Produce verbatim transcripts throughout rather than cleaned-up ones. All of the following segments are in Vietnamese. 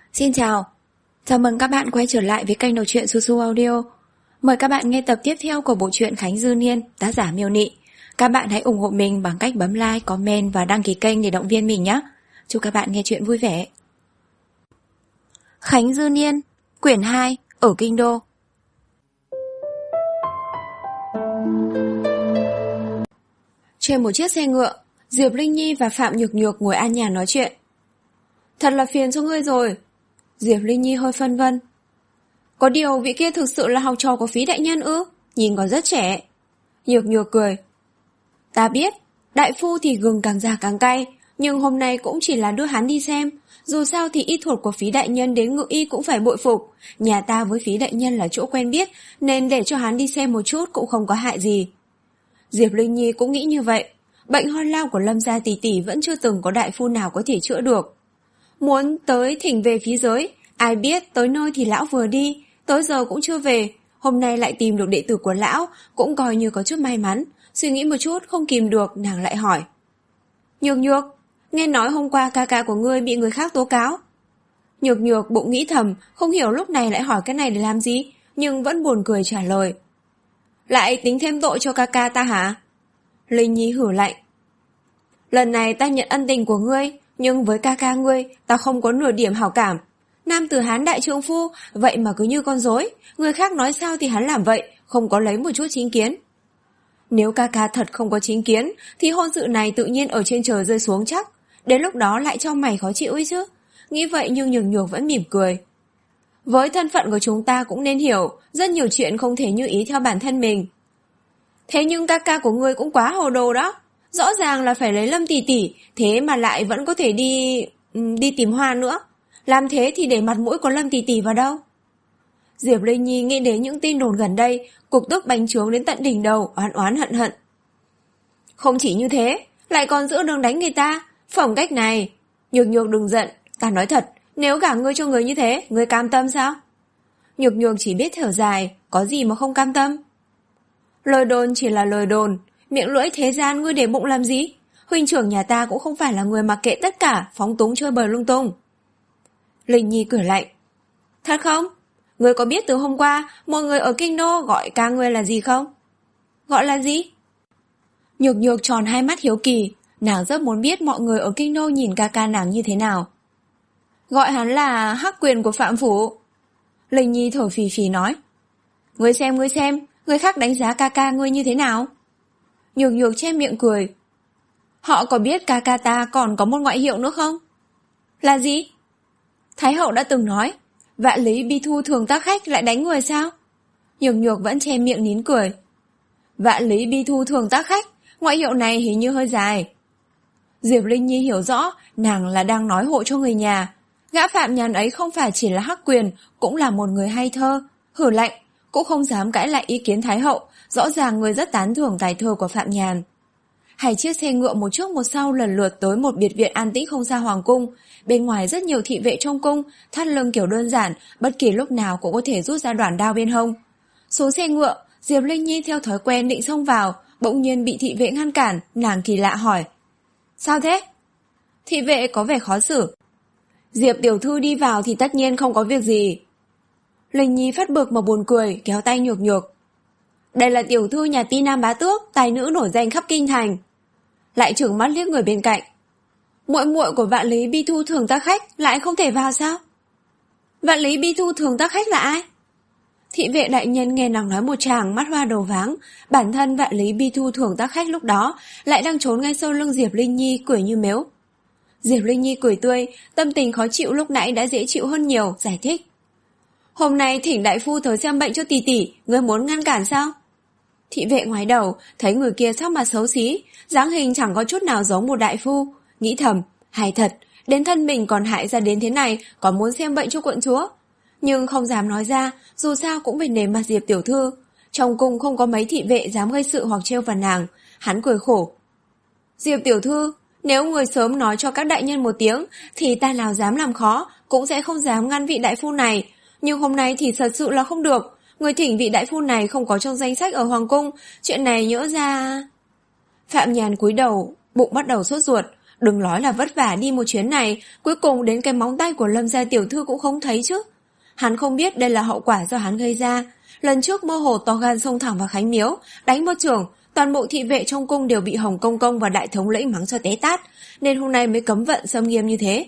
Xin chào, chào mừng các bạn quay trở lại với kênh đọc truyện Su Su Audio. Mời các bạn nghe tập tiếp theo của bộ truyện Khánh Dư Niên, tác giả Miêu Nị. Các bạn hãy ủng hộ mình bằng cách bấm like, comment và đăng ký kênh để động viên mình nhé. Chúc các bạn nghe truyện vui vẻ. Khánh Dư Niên, quyển hai, ở Kinh Đô. Trên một chiếc xe ngựa, Diệp Linh Nhi và Phạm Nhược Nhược ngồi an nhàn nói chuyện. Thật là phiền cho ngươi rồi. Diệp Linh Nhi hơi phân vân. Có điều vị kia thực sự là học trò của Phí đại nhân ư? Nhìn còn rất trẻ. Nhược Nhược cười. Ta biết, đại phu thì gừng càng già càng cay, nhưng hôm nay cũng chỉ là đưa hắn đi xem. Dù sao thì y thuật của Phí đại nhân đến ngự y cũng phải bội phục. Nhà ta với Phí đại nhân là chỗ quen biết, nên để cho hắn đi xem một chút cũng không có hại gì. Diệp Linh Nhi cũng nghĩ như vậy. Bệnh ho lao của Lâm gia tỷ tỷ vẫn chưa từng có đại phu nào có thể chữa được. Muốn tới thỉnh về phí giới, ai biết tới nơi thì lão vừa đi, tới giờ cũng chưa về. Hôm nay lại tìm được đệ tử của lão, cũng coi như có chút may mắn. Suy nghĩ một chút không kìm được, nàng lại hỏi. Nhược Nhược, nghe nói hôm qua ca ca của ngươi bị người khác tố cáo. Nhược Nhược bụng nghĩ thầm, không hiểu lúc này lại hỏi cái này để làm gì, nhưng vẫn buồn cười trả lời. Lại tính thêm tội cho ca ca ta hả? Linh Nhi hử lạnh. Lần này ta nhận ân tình của ngươi, nhưng với ca ca ngươi, ta không có nửa điểm hảo cảm. Nam tử Hán đại trượng phu, vậy mà cứ như con rối, người khác nói sao thì hắn làm vậy, không có lấy một chút chính kiến. Nếu ca ca thật không có chính kiến, thì hôn sự này tự nhiên ở trên trời rơi xuống chắc. Đến lúc đó lại cho mày khó chịu ấy chứ. Nghĩ vậy nhưng Nhược Nhược vẫn mỉm cười. Với thân phận của chúng ta cũng nên hiểu, rất nhiều chuyện không thể như ý theo bản thân mình. Thế nhưng ca ca của ngươi cũng quá hồ đồ đó. Rõ ràng là phải lấy Lâm tỷ tỷ, thế mà lại vẫn có thể đi... đi tìm Hoa nữa. Làm thế thì để mặt mũi của Lâm tỷ tỷ vào đâu? Diệp Linh Nhi nghĩ đến những tin đồn gần đây, cục tức bành trướng đến tận đỉnh đầu, oán oán hận hận. Không chỉ như thế, lại còn giữa đường đánh người ta. Phẩm cách này... Nhược Nhược đừng giận, ta nói thật, nếu gả ngươi cho người như thế, ngươi cam tâm sao? Nhược Nhược chỉ biết thở dài, có gì mà không cam tâm? Lời đồn chỉ là lời đồn, miệng lưỡi thế gian ngươi để bụng làm gì? Huynh trưởng nhà ta cũng không phải là người mặc kệ tất cả, phóng túng chơi bời lung tung. Linh Nhi cười lạnh. Thật không? Ngươi có biết từ hôm qua mọi người ở Kinh Đô gọi ca ngươi là gì không? Gọi là gì? Nhược Nhược tròn hai mắt hiếu kỳ, nàng rất muốn biết mọi người ở Kinh Đô nhìn ca ca nàng như thế nào. Gọi hắn là Hắc Quyền của Phạm Phủ. Linh Nhi thở phì phì nói. Ngươi xem ngươi xem, người khác đánh giá ca ca ngươi như thế nào? Nhược Nhược che miệng cười. Họ có biết ca ca ta còn có một ngoại hiệu nữa không? Là gì? Thái hậu đã từng nói, vạn lý bi thu thường tác khách lại đánh người sao? Nhược Nhược vẫn che miệng nín cười. Vạn lý bi thu thường tác khách, ngoại hiệu này hình như hơi dài. Diệp Linh Nhi hiểu rõ, nàng là đang nói hộ cho người nhà. Gã Phạm Nhàn ấy không phải chỉ là Hắc Quyền, cũng là một người hay thơ, hử lạnh, cũng không dám cãi lại ý kiến Thái hậu, rõ ràng người rất tán thưởng tài thơ của Phạm Nhàn. Hai chiếc xe ngựa một trước một sau lần lượt tới một biệt viện an tĩnh không xa hoàng cung. Bên ngoài rất nhiều thị vệ trong cung, thắt lưng kiểu đơn giản, bất kỳ lúc nào cũng có thể rút ra đoạn đao bên hông. Xuống xe ngựa, Diệp Linh Nhi theo thói quen định xông vào, bỗng nhiên bị thị vệ ngăn cản, nàng kỳ lạ hỏi. Sao thế? Thị vệ có vẻ khó xử. Diệp tiểu thư đi vào thì tất nhiên không có việc gì. Linh Nhi phát bực mà buồn cười, kéo tay Nhược Nhược. Đây là tiểu thư nhà Ti Nam Bá Tước, tài nữ nổi danh khắp kinh thành. Lại trừng mắt liếc người bên cạnh. Muội muội của Vạn Lý Bi Thu thường tác khách lại không thể vào sao? Vạn Lý Bi Thu thường tác khách là ai? Thị vệ đại nhân nghe nàng nói một tràng, mắt hoa đầu váng. Bản thân Vạn Lý Bi Thu thường tác khách lúc đó lại đang trốn ngay sau lưng Diệp Linh Nhi, cười như mếu. Diệp Linh Nhi cười tươi, tâm tình khó chịu lúc nãy đã dễ chịu hơn nhiều, giải thích. Hôm nay thỉnh đại phu tới xem bệnh cho tỷ tỷ, ngươi muốn ngăn cản sao? Thị vệ ngoái đầu, thấy người kia sắc mặt xấu xí, dáng hình chẳng có chút nào giống một đại phu, nghĩ thầm, hài thật, đến thân mình còn hại ra đến thế này, còn muốn xem bệnh cho quận chúa. Nhưng không dám nói ra, dù sao cũng phải nể mặt Diệp tiểu thư. Trong cung không có mấy thị vệ dám gây sự hoặc trêu vào nàng, hắn cười khổ. Diệp tiểu thư, nếu người sớm nói cho các đại nhân một tiếng, thì ta nào dám làm khó, cũng sẽ không dám ngăn vị đại phu này. Nhưng hôm nay thì thật sự là không được. Người thỉnh vị đại phu này không có trong danh sách ở hoàng cung. Chuyện này nhỡ ra... Phạm Nhàn cúi đầu, bụng bắt đầu sốt ruột. Đừng nói là vất vả đi một chuyến này, cuối cùng đến cái móng tay của Lâm gia tiểu thư cũng không thấy chứ. Hắn không biết đây là hậu quả do hắn gây ra. Lần trước mơ hồ to gan xông thẳng vào Khánh Miếu, đánh một chưởng, toàn bộ thị vệ trong cung đều bị Hồng Công Công và Đại Thống Lĩnh mắng cho té tát, nên hôm nay mới cấm vận xâm nghiêm như thế.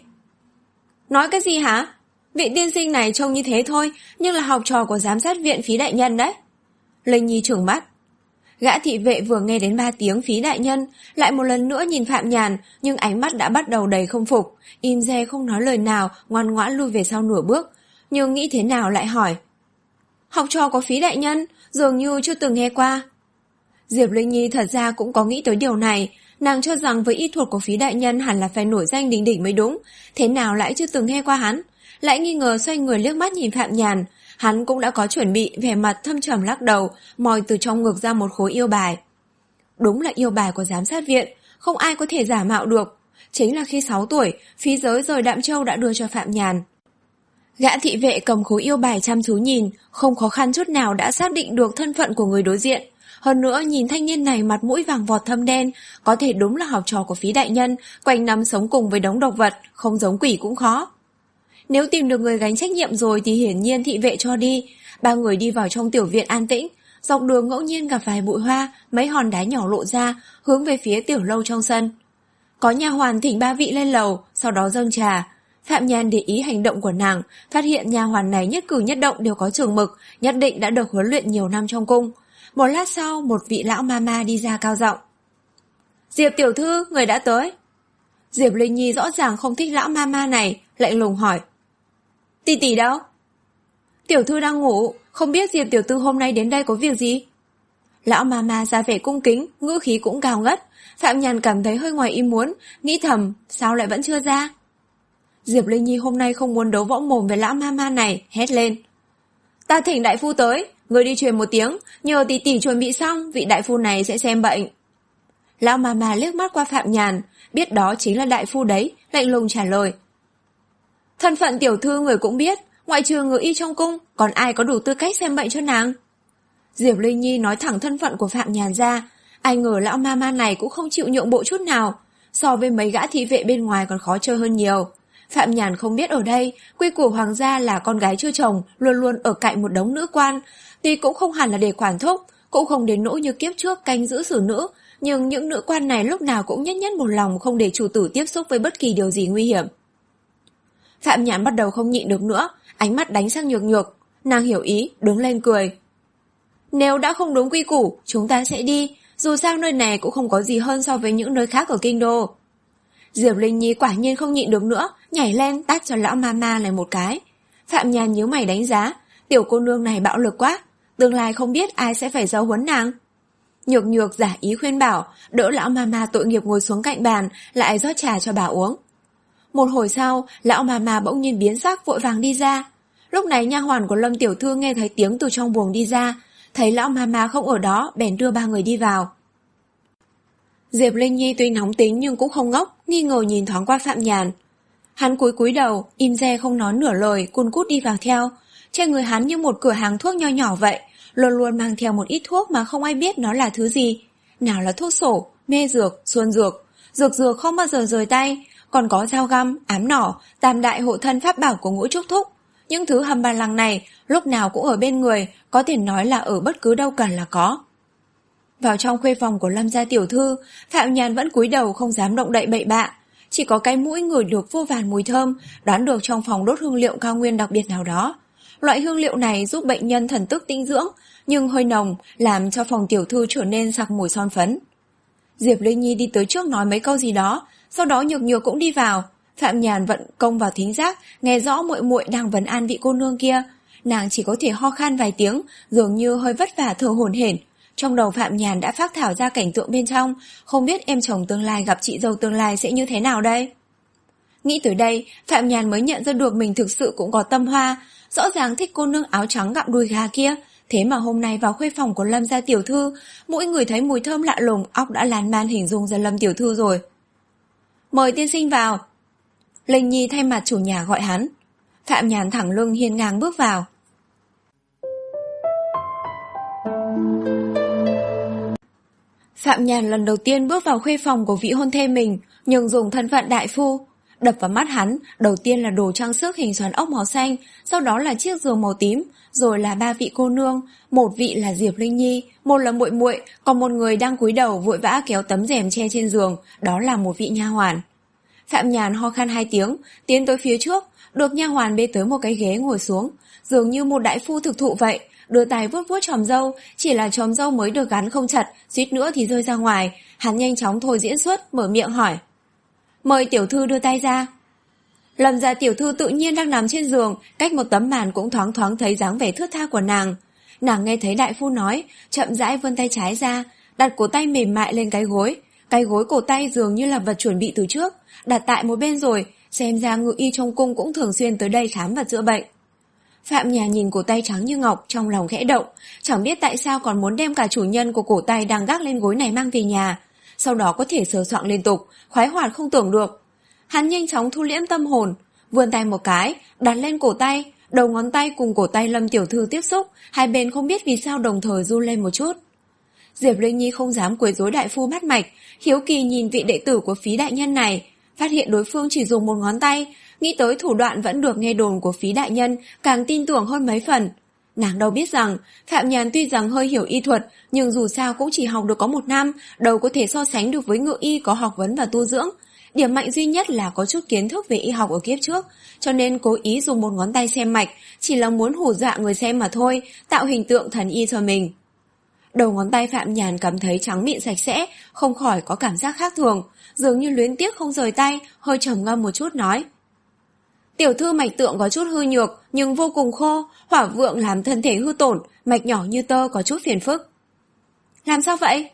Nói cái gì hả? Vị tiên sinh này trông như thế thôi, nhưng là học trò của giám sát viện Phí đại nhân đấy. Linh Nhi trừng mắt. Gã thị vệ vừa nghe đến ba tiếng Phí đại nhân, lại một lần nữa nhìn Phạm Nhàn, nhưng ánh mắt đã bắt đầu đầy không phục, im re không nói lời nào, ngoan ngoãn lui về sau nửa bước, nhưng nghĩ thế nào lại hỏi. Học trò của Phí đại nhân, dường như chưa từng nghe qua. Diệp Linh Nhi thật ra cũng có nghĩ tới điều này, nàng cho rằng với y thuật của Phí đại nhân hẳn là phải nổi danh đỉnh đỉnh mới đúng, thế nào lại chưa từng nghe qua hắn, lại nghi ngờ xoay người liếc mắt nhìn Phạm Nhàn. Hắn cũng đã có chuẩn bị, vẻ mặt thâm trầm lắc đầu, moi từ trong ngực ra một khối yêu bài. Đúng là yêu bài của giám sát viện, không ai có thể giả mạo được. Chính là khi sáu tuổi, Phí giới rời Đạm Châu đã đưa cho Phạm Nhàn. Gã thị vệ cầm khối yêu bài chăm chú nhìn, không khó khăn chút nào đã xác định được thân phận của người đối diện. Hơn nữa nhìn thanh niên này mặt mũi vàng vọt thâm đen, có thể đúng là học trò của Phí đại nhân, quanh năm sống cùng với đống độc vật, không giống quỷ cũng khó. Nếu tìm được người gánh trách nhiệm rồi thì hiển nhiên thị vệ cho đi. Ba người đi vào trong tiểu viện an tĩnh, dọc đường ngẫu nhiên gặp vài bụi hoa, mấy hòn đá nhỏ lộ ra, hướng về phía tiểu lâu trong sân. Có nha hoàn thỉnh ba vị lên lầu, sau đó dâng trà. Phạm Nhàn để ý hành động của nàng, phát hiện nha hoàn này nhất cử nhất động đều có chừng mực, nhất định đã được huấn luyện nhiều năm trong cung. Một lát sau, một vị lão mama đi ra cao giọng. Diệp tiểu thư, người đã tới. Diệp Linh Nhi rõ ràng không thích lão mama này, lạnh lùng hỏi. Tỷ tỷ đâu? Tiểu thư đang ngủ, không biết Diệp tiểu thư hôm nay đến đây có việc gì? Lão mama ra vẻ cung kính, ngữ khí cũng cao ngất. Phạm Nhàn cảm thấy hơi ngoài ý muốn, nghĩ thầm, sao lại vẫn chưa ra? Diệp Linh Nhi hôm nay không muốn đấu võ mồm với lão mama này, hét lên. Ta thỉnh đại phu tới, người đi truyền một tiếng, nhờ tỷ tỷ chuẩn bị xong, vị đại phu này sẽ xem bệnh. Lão mama liếc mắt qua Phạm Nhàn, biết đó chính là đại phu đấy, lạnh lùng trả lời. Thân phận tiểu thư người cũng biết, ngoại trừ người y trong cung, còn ai có đủ tư cách xem bệnh cho nàng? Diệp Linh Nhi nói thẳng thân phận của Phạm Nhàn ra, ai ngờ lão mama này cũng không chịu nhượng bộ chút nào, so với mấy gã thị vệ bên ngoài còn khó chơi hơn nhiều. Phạm Nhàn không biết ở đây, quy củ hoàng gia là con gái chưa chồng, luôn luôn ở cạnh một đống nữ quan, tuy cũng không hẳn là để quản thúc, cũng không đến nỗi như kiếp trước canh giữ xử nữ, nhưng những nữ quan này lúc nào cũng nhất nhất một lòng không để chủ tử tiếp xúc với bất kỳ điều gì nguy hiểm. Phạm Nhàn bắt đầu không nhịn được nữa, ánh mắt đánh sang Nhược Nhược, nàng hiểu ý, đứng lên cười. Nếu đã không đúng quy củ, chúng ta sẽ đi, dù sao nơi này cũng không có gì hơn so với những nơi khác ở kinh đô. Diệp Linh Nhi quả nhiên không nhịn được nữa, nhảy lên tát cho lão mama này một cái. Phạm Nhàn nhíu mày đánh giá, tiểu cô nương này bạo lực quá, tương lai không biết ai sẽ phải giáo huấn nàng. Nhược Nhược giả ý khuyên bảo, đỡ lão mama tội nghiệp ngồi xuống cạnh bàn, lại rót trà cho bà uống. Một hồi sau, lão mama bỗng nhiên biến sắc vội vàng đi ra. Lúc này nha hoàn của Lâm tiểu thư nghe thấy tiếng từ trong buồng đi ra, thấy lão mama không ở đó, bèn đưa ba người đi vào. Diệp Linh Nhi tuy nóng tính nhưng cũng không ngốc, nghi ngờ nhìn thoáng qua Phạm Nhàn. Hắn cúi cúi đầu, im re không nói nửa lời, cun cút đi vào theo. Trên người hắn như một cửa hàng thuốc nho nhỏ vậy, luôn luôn mang theo một ít thuốc mà không ai biết nó là thứ gì. Nào là thuốc sổ, mê dược, xuân dược, dược dược không bao giờ rời tay, còn có dao găm, ám nỏ, tam đại hộ thân pháp bảo của Ngũ Trúc Thúc. Những thứ hầm ba lăng này lúc nào cũng ở bên người, có thể nói là ở bất cứ đâu cần là có. Vào trong khuê phòng của Lâm gia tiểu thư, Phạm Nhàn vẫn cúi đầu không dám động đậy bậy bạ, chỉ có cái mũi ngửi được vô vàn mùi thơm, đoán được trong phòng đốt hương liệu cao nguyên đặc biệt nào đó. Loại hương liệu này giúp bệnh nhân thần tức tĩnh dưỡng, nhưng hơi nồng, làm cho phòng tiểu thư trở nên sặc mùi son phấn. Diệp Linh Nhi đi tới trước nói mấy câu gì đó, sau đó Nhược Nhược cũng đi vào. Phạm Nhàn vận công vào thính giác, nghe rõ muội muội đang vấn an vị cô nương kia. Nàng chỉ có thể ho khan vài tiếng, dường như hơi vất vả thở hổn hển. Trong đầu Phạm Nhàn đã phác thảo ra cảnh tượng bên trong, không biết em chồng tương lai gặp chị dâu tương lai sẽ như thế nào đây. Nghĩ tới đây, Phạm Nhàn mới nhận ra được mình thực sự cũng có tâm hoa, rõ ràng thích cô nương áo trắng gặm đùi gà kia. Thế mà hôm nay vào khuê phòng của Lâm gia tiểu thư, mỗi người thấy mùi thơm lạ lùng, óc đã lan man hình dung ra Lâm tiểu thư rồi. Mời tiên sinh vào. Linh Nhi thay mặt chủ nhà gọi hắn. Phạm Nhàn thẳng lưng hiên ngang bước vào. Phạm Nhàn lần đầu tiên bước vào khuê phòng của vị hôn thê mình, nhưng dùng thân phận đại phu. Đập vào mắt hắn, đầu tiên là đồ trang sức hình xoắn ốc màu xanh, sau đó là chiếc giường màu tím, rồi là ba vị cô nương, một vị là Diệp Linh Nhi, một là muội muội, còn một người đang cúi đầu vội vã kéo tấm rèm che trên giường, đó là một vị nha hoàn. Phạm Nhàn ho khan hai tiếng, tiến tới phía trước, được nha hoàn bê tới một cái ghế ngồi xuống, dường như một đại phu thực thụ vậy, đưa tay vuốt vuốt chòm râu, chỉ là chòm râu mới được gắn không chặt, suýt nữa thì rơi ra ngoài. Hắn nhanh chóng thôi diễn xuất, mở miệng hỏi: "Mời tiểu thư đưa tay ra." Lâm gia tiểu thư tự nhiên đang nằm trên giường, cách một tấm màn cũng thoáng thoáng thấy dáng vẻ thướt tha của nàng. Nàng nghe thấy đại phu nói, chậm rãi vươn tay trái ra, đặt cổ tay mềm mại lên cái gối. Cái gối cổ tay dường như là vật chuẩn bị từ trước, đặt tại một bên rồi, xem ra ngự y trong cung cũng thường xuyên tới đây khám và chữa bệnh. Phạm Nhàn nhìn cổ tay trắng như ngọc, trong lòng khẽ động, chẳng biết tại sao còn muốn đem cả chủ nhân của cổ tay đang gác lên gối này mang về nhà, sau đó có thể sờ soạng liên tục, khoái hoạt không tưởng được. Hắn nhanh chóng thu liễm tâm hồn, vươn tay một cái, đặt lên cổ tay, đầu ngón tay cùng cổ tay Lâm tiểu thư tiếp xúc, hai bên không biết vì sao đồng thời run lên một chút. Diệp Linh Nhi không dám quấy rối đại phu bắt mạch, hiếu kỳ nhìn vị đệ tử của Phí đại nhân này, phát hiện đối phương chỉ dùng một ngón tay, nghĩ tới thủ đoạn vẫn được nghe đồn của Phí đại nhân, càng tin tưởng hơn mấy phần. Nàng đâu biết rằng, Phạm Nhàn tuy rằng hơi hiểu y thuật, nhưng dù sao cũng chỉ học được có một năm, đâu có thể so sánh được với ngự y có học vấn và tu dưỡng. Điểm mạnh duy nhất là có chút kiến thức về y học ở kiếp trước, cho nên cố ý dùng một ngón tay xem mạch, chỉ là muốn hù dọa người xem mà thôi, tạo hình tượng thần y cho mình. Đầu ngón tay Phạm Nhàn cảm thấy trắng mịn sạch sẽ, không khỏi có cảm giác khác thường, dường như luyến tiếc không rời tay, hơi trầm ngâm một chút nói: "Tiểu thư mạch tượng có chút hư nhược, nhưng vô cùng khô, hỏa vượng làm thân thể hư tổn, mạch nhỏ như tơ có chút phiền phức." "Làm sao vậy?"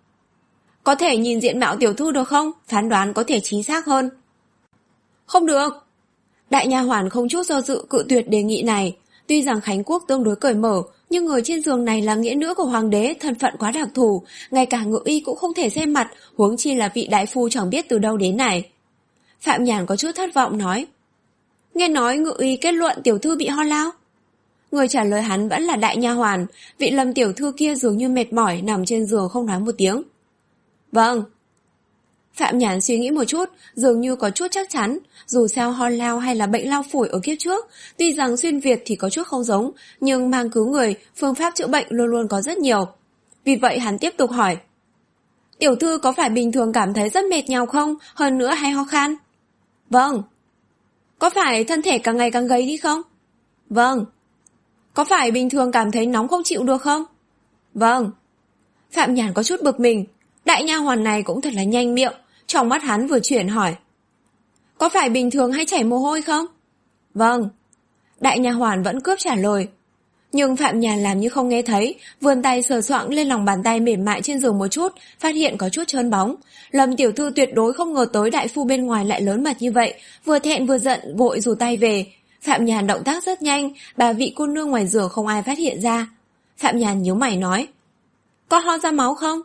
"Có thể nhìn diện mạo tiểu thư được không? Phán đoán có thể chính xác hơn." "Không được." Đại nha hoàn không chút do dự cự tuyệt đề nghị này. Tuy rằng Khánh Quốc tương đối cởi mở, nhưng người trên giường này là nghĩa nữ của hoàng đế, thân phận quá đặc thù, ngay cả ngự y cũng không thể xem mặt, huống chi là vị đại phu chẳng biết từ đâu đến này. Phạm Nhàn có chút thất vọng nói: "Nghe nói ngự y kết luận tiểu thư bị ho lao." Người trả lời hắn vẫn là đại nha hoàn, vị Lâm tiểu thư kia dường như mệt mỏi nằm trên giường không nói một tiếng. "Vâng." Phạm Nhàn suy nghĩ một chút, dường như có chút chắc chắn, dù sao ho lao hay là bệnh lao phổi ở kiếp trước, tuy rằng xuyên Việt thì có chút không giống, nhưng mang cứu người, phương pháp chữa bệnh luôn luôn có rất nhiều. Vì vậy hắn tiếp tục hỏi: "Tiểu thư có phải bình thường cảm thấy rất mệt nhọc không, hơn nữa hay ho khan?" "Vâng." "Có phải thân thể càng ngày càng gầy đi không?" "Vâng." "Có phải bình thường cảm thấy nóng không chịu được không?" "Vâng." Phạm Nhàn có chút bực mình, đại nha hoàn này cũng thật là nhanh miệng, trong mắt hắn vừa chuyển hỏi: "Có phải bình thường hay chảy mồ hôi không?" "Vâng." Đại nha hoàn vẫn cướp trả lời. Nhưng Phạm Nhàn làm như không nghe thấy, vươn tay sờ soạng lên lòng bàn tay mềm mại trên giường một chút, phát hiện có chút trơn bóng. Lâm tiểu thư tuyệt đối không ngờ tới đại phu bên ngoài lại lớn mật như vậy, vừa thẹn vừa giận vội rủ tay về. Phạm Nhàn động tác rất nhanh, bà vị cô nương ngoài giường không ai phát hiện ra. Phạm Nhàn nhíu mày nói: "Có ho ra máu không?"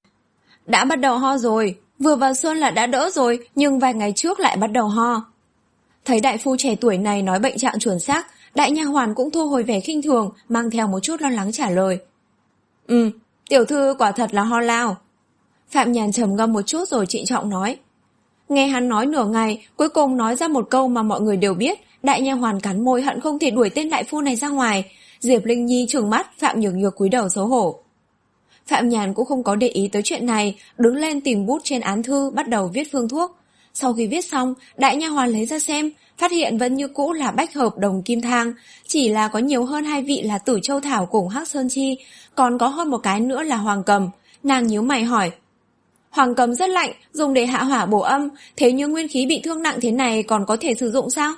"Đã bắt đầu ho rồi, vừa vào xuân là đã đỡ rồi, nhưng vài ngày trước lại bắt đầu ho." Thấy đại phu trẻ tuổi này nói bệnh trạng chuẩn xác, đại nha hoàn cũng thu hồi vẻ khinh thường, mang theo một chút lo lắng trả lời: "Ừ, tiểu thư quả thật là ho lao." Phạm Nhàn trầm ngâm một chút rồi trịnh trọng nói. Nghe hắn nói nửa ngày, cuối cùng nói ra một câu mà mọi người đều biết, đại nha hoàn cắn môi hận không thể đuổi tên đại phu này ra ngoài. Diệp Linh Nhi trừng mắt, Phạm Nhược Nhược cúi đầu xấu hổ. Phạm Nhàn cũng không có để ý tới chuyện này, đứng lên tìm bút trên án thư, bắt đầu viết phương thuốc. Sau khi viết xong, đại nha hoàn lấy ra xem, phát hiện vẫn như cũ là bách hợp đồng kim thang, chỉ là có nhiều hơn hai vị là tử châu thảo cùng hắc sơn chi, còn có hơn một cái nữa là hoàng cầm. Nàng nhíu mày hỏi: "Hoàng cầm rất lạnh, dùng để hạ hỏa bổ âm, thế nhưng nguyên khí bị thương nặng thế này còn có thể sử dụng sao?"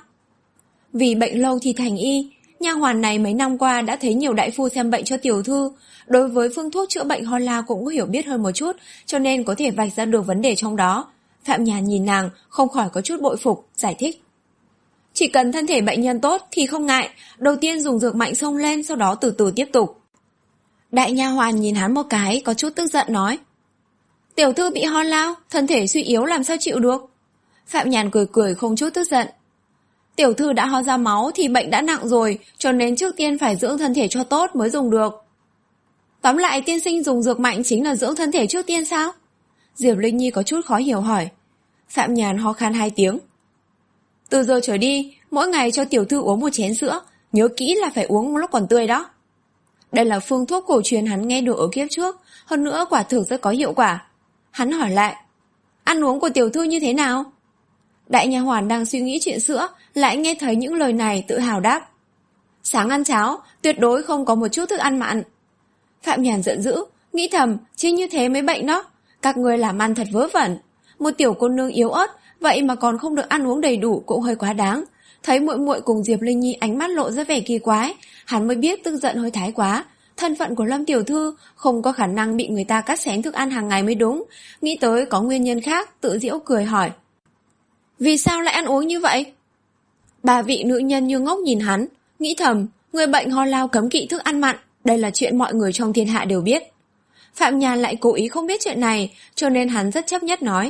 Vì bệnh lâu thì thành y, nha hoàn này mấy năm qua đã thấy nhiều đại phu xem bệnh cho tiểu thư, đối với phương thuốc chữa bệnh ho lao cũng có hiểu biết hơn một chút, cho nên có thể vạch ra được vấn đề trong đó. Phạm Nhàn nhìn nàng, không khỏi có chút bội phục, giải thích: "Chỉ cần thân thể bệnh nhân tốt thì không ngại, đầu tiên dùng dược mạnh xông lên, sau đó từ từ tiếp tục." Đại nha hoàn nhìn hắn một cái, có chút tức giận nói: "Tiểu thư bị ho lao, thân thể suy yếu làm sao chịu được?" Phạm Nhàn cười cười không chút tức giận: "Tiểu thư đã ho ra máu thì bệnh đã nặng rồi, cho nên trước tiên phải dưỡng thân thể cho tốt mới dùng được." "Tóm lại tiên sinh dùng dược mạnh chính là dưỡng thân thể trước tiên sao?" Diệp Linh Nhi có chút khó hiểu hỏi. Phạm Nhàn ho khan hai tiếng. Từ giờ trở đi, mỗi ngày cho tiểu thư uống một chén sữa, nhớ kỹ là phải uống lúc còn tươi đó. Đây là phương thuốc cổ truyền hắn nghe được ở kiếp trước, hơn nữa quả thực rất có hiệu quả. Hắn hỏi lại, ăn uống của tiểu thư như thế nào? Đại nha hoàn đang suy nghĩ chuyện sữa, lại nghe thấy những lời này tự hào đáp. Sáng ăn cháo, tuyệt đối không có một chút thức ăn mặn. Phạm Nhàn giận dữ, nghĩ thầm, chứ như thế mới bệnh đó. Các người làm ăn thật vớ vẩn. Một tiểu cô nương yếu ớt, vậy mà còn không được ăn uống đầy đủ cũng hơi quá đáng. Thấy muội muội cùng Diệp Linh Nhi ánh mắt lộ ra vẻ kỳ quái, hắn mới biết tức giận hơi thái quá. Thân phận của Lâm tiểu thư không có khả năng bị người ta cắt xén thức ăn hàng ngày mới đúng. Nghĩ tới có nguyên nhân khác, tự giễu cười hỏi. Vì sao lại ăn uống như vậy? Bà vị nữ nhân như ngốc nhìn hắn, nghĩ thầm, người bệnh ho lao cấm kỵ thức ăn mặn, đây là chuyện mọi người trong thiên hạ đều biết. Phạm Nhàn lại cố ý không biết chuyện này, cho nên hắn rất chấp nhất nói.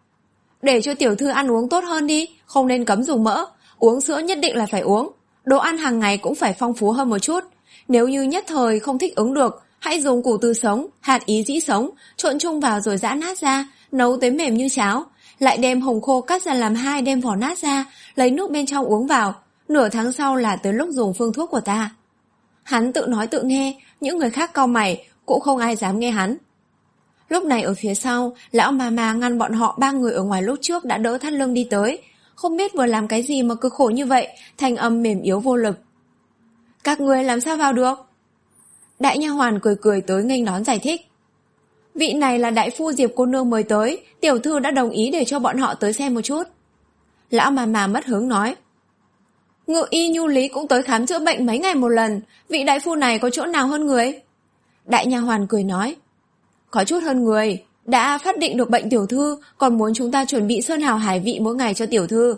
Để cho tiểu thư ăn uống tốt hơn đi, không nên cấm dùng mỡ, uống sữa nhất định là phải uống. Đồ ăn hàng ngày cũng phải phong phú hơn một chút. Nếu như nhất thời không thích ứng được, hãy dùng củ từ sống, hạt ý dĩ sống, trộn chung vào rồi giã nát ra, nấu tới mềm như cháo. Lại đem hồng khô cắt ra làm hai đem vỏ nát ra, lấy nước bên trong uống vào. Nửa tháng sau là tới lúc dùng phương thuốc của ta. Hắn tự nói tự nghe, những người khác cau mày, cũng không ai dám nghe hắn. Lúc này ở phía sau, lão mama ngăn bọn họ ba người ở ngoài lúc trước đã đỡ thắt lưng đi tới. Không biết vừa làm cái gì mà cực khổ như vậy, thanh âm mềm yếu vô lực. Các người làm sao vào được? Đại nha hoàn cười cười tới nghênh đón giải thích. Vị này là đại phu Diệp cô nương mời tới, tiểu thư đã đồng ý để cho bọn họ tới xem một chút. Lão mama mất hứng nói. Ngự y Nhu Lý cũng tới khám chữa bệnh mấy ngày một lần, vị đại phu này có chỗ nào hơn người? Đại nha hoàn cười nói. Có chút hơn người, đã phát định được bệnh tiểu thư, còn muốn chúng ta chuẩn bị sơn hào hải vị mỗi ngày cho tiểu thư.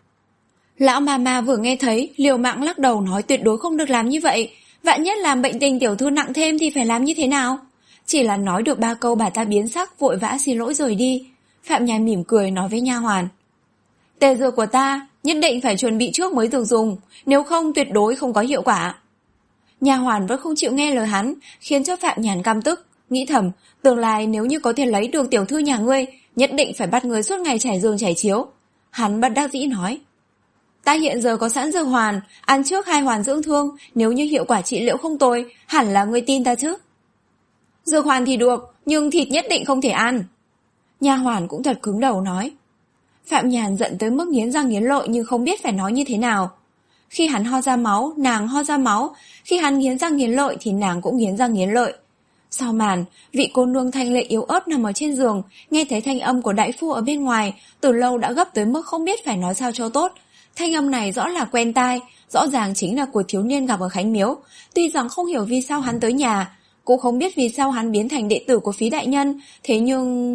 Lão mama vừa nghe thấy, liều mạng lắc đầu nói tuyệt đối không được làm như vậy. Vạn nhất làm bệnh tình tiểu thư nặng thêm thì phải làm như thế nào? Chỉ là nói được ba câu bà ta biến sắc, vội vã xin lỗi rời đi. Phạm Nhàn mỉm cười nói với nha hoàn. Tề dược của ta nhất định phải chuẩn bị trước mới được dùng, nếu không tuyệt đối không có hiệu quả. Nha hoàn vẫn không chịu nghe lời hắn, khiến cho Phạm Nhàn căm tức, nghĩ thầm, tương lai nếu như có thể lấy được tiểu thư nhà ngươi, nhất định phải bắt người suốt ngày trải giường trải chiếu. Hắn bất đắc dĩ nói. Ta hiện giờ có sẵn dược hoàn, ăn trước hai hoàn dưỡng thương, nếu như hiệu quả trị liệu không tồi, hẳn là ngươi tin ta chứ. Dược hoàn thì được, nhưng thịt nhất định không thể ăn. Nha hoàn cũng thật cứng đầu nói. Phạm Nhàn giận tới mức nghiến răng nghiến lợi nhưng không biết phải nói như thế nào. Khi hắn ho ra máu, nàng ho ra máu, khi hắn nghiến răng nghiến lợi thì nàng cũng nghiến răng nghiến lợi. Sau màn, vị cô nương thanh lệ yếu ớt nằm ở trên giường, nghe thấy thanh âm của đại phu ở bên ngoài, từ lâu đã gấp tới mức không biết phải nói sao cho tốt. Thanh âm này rõ là quen tai, rõ ràng chính là của thiếu niên gặp ở Khánh Miếu. Tuy rằng không hiểu vì sao hắn tới nhà, cũng không biết vì sao hắn biến thành đệ tử của Phí đại nhân, thế nhưng...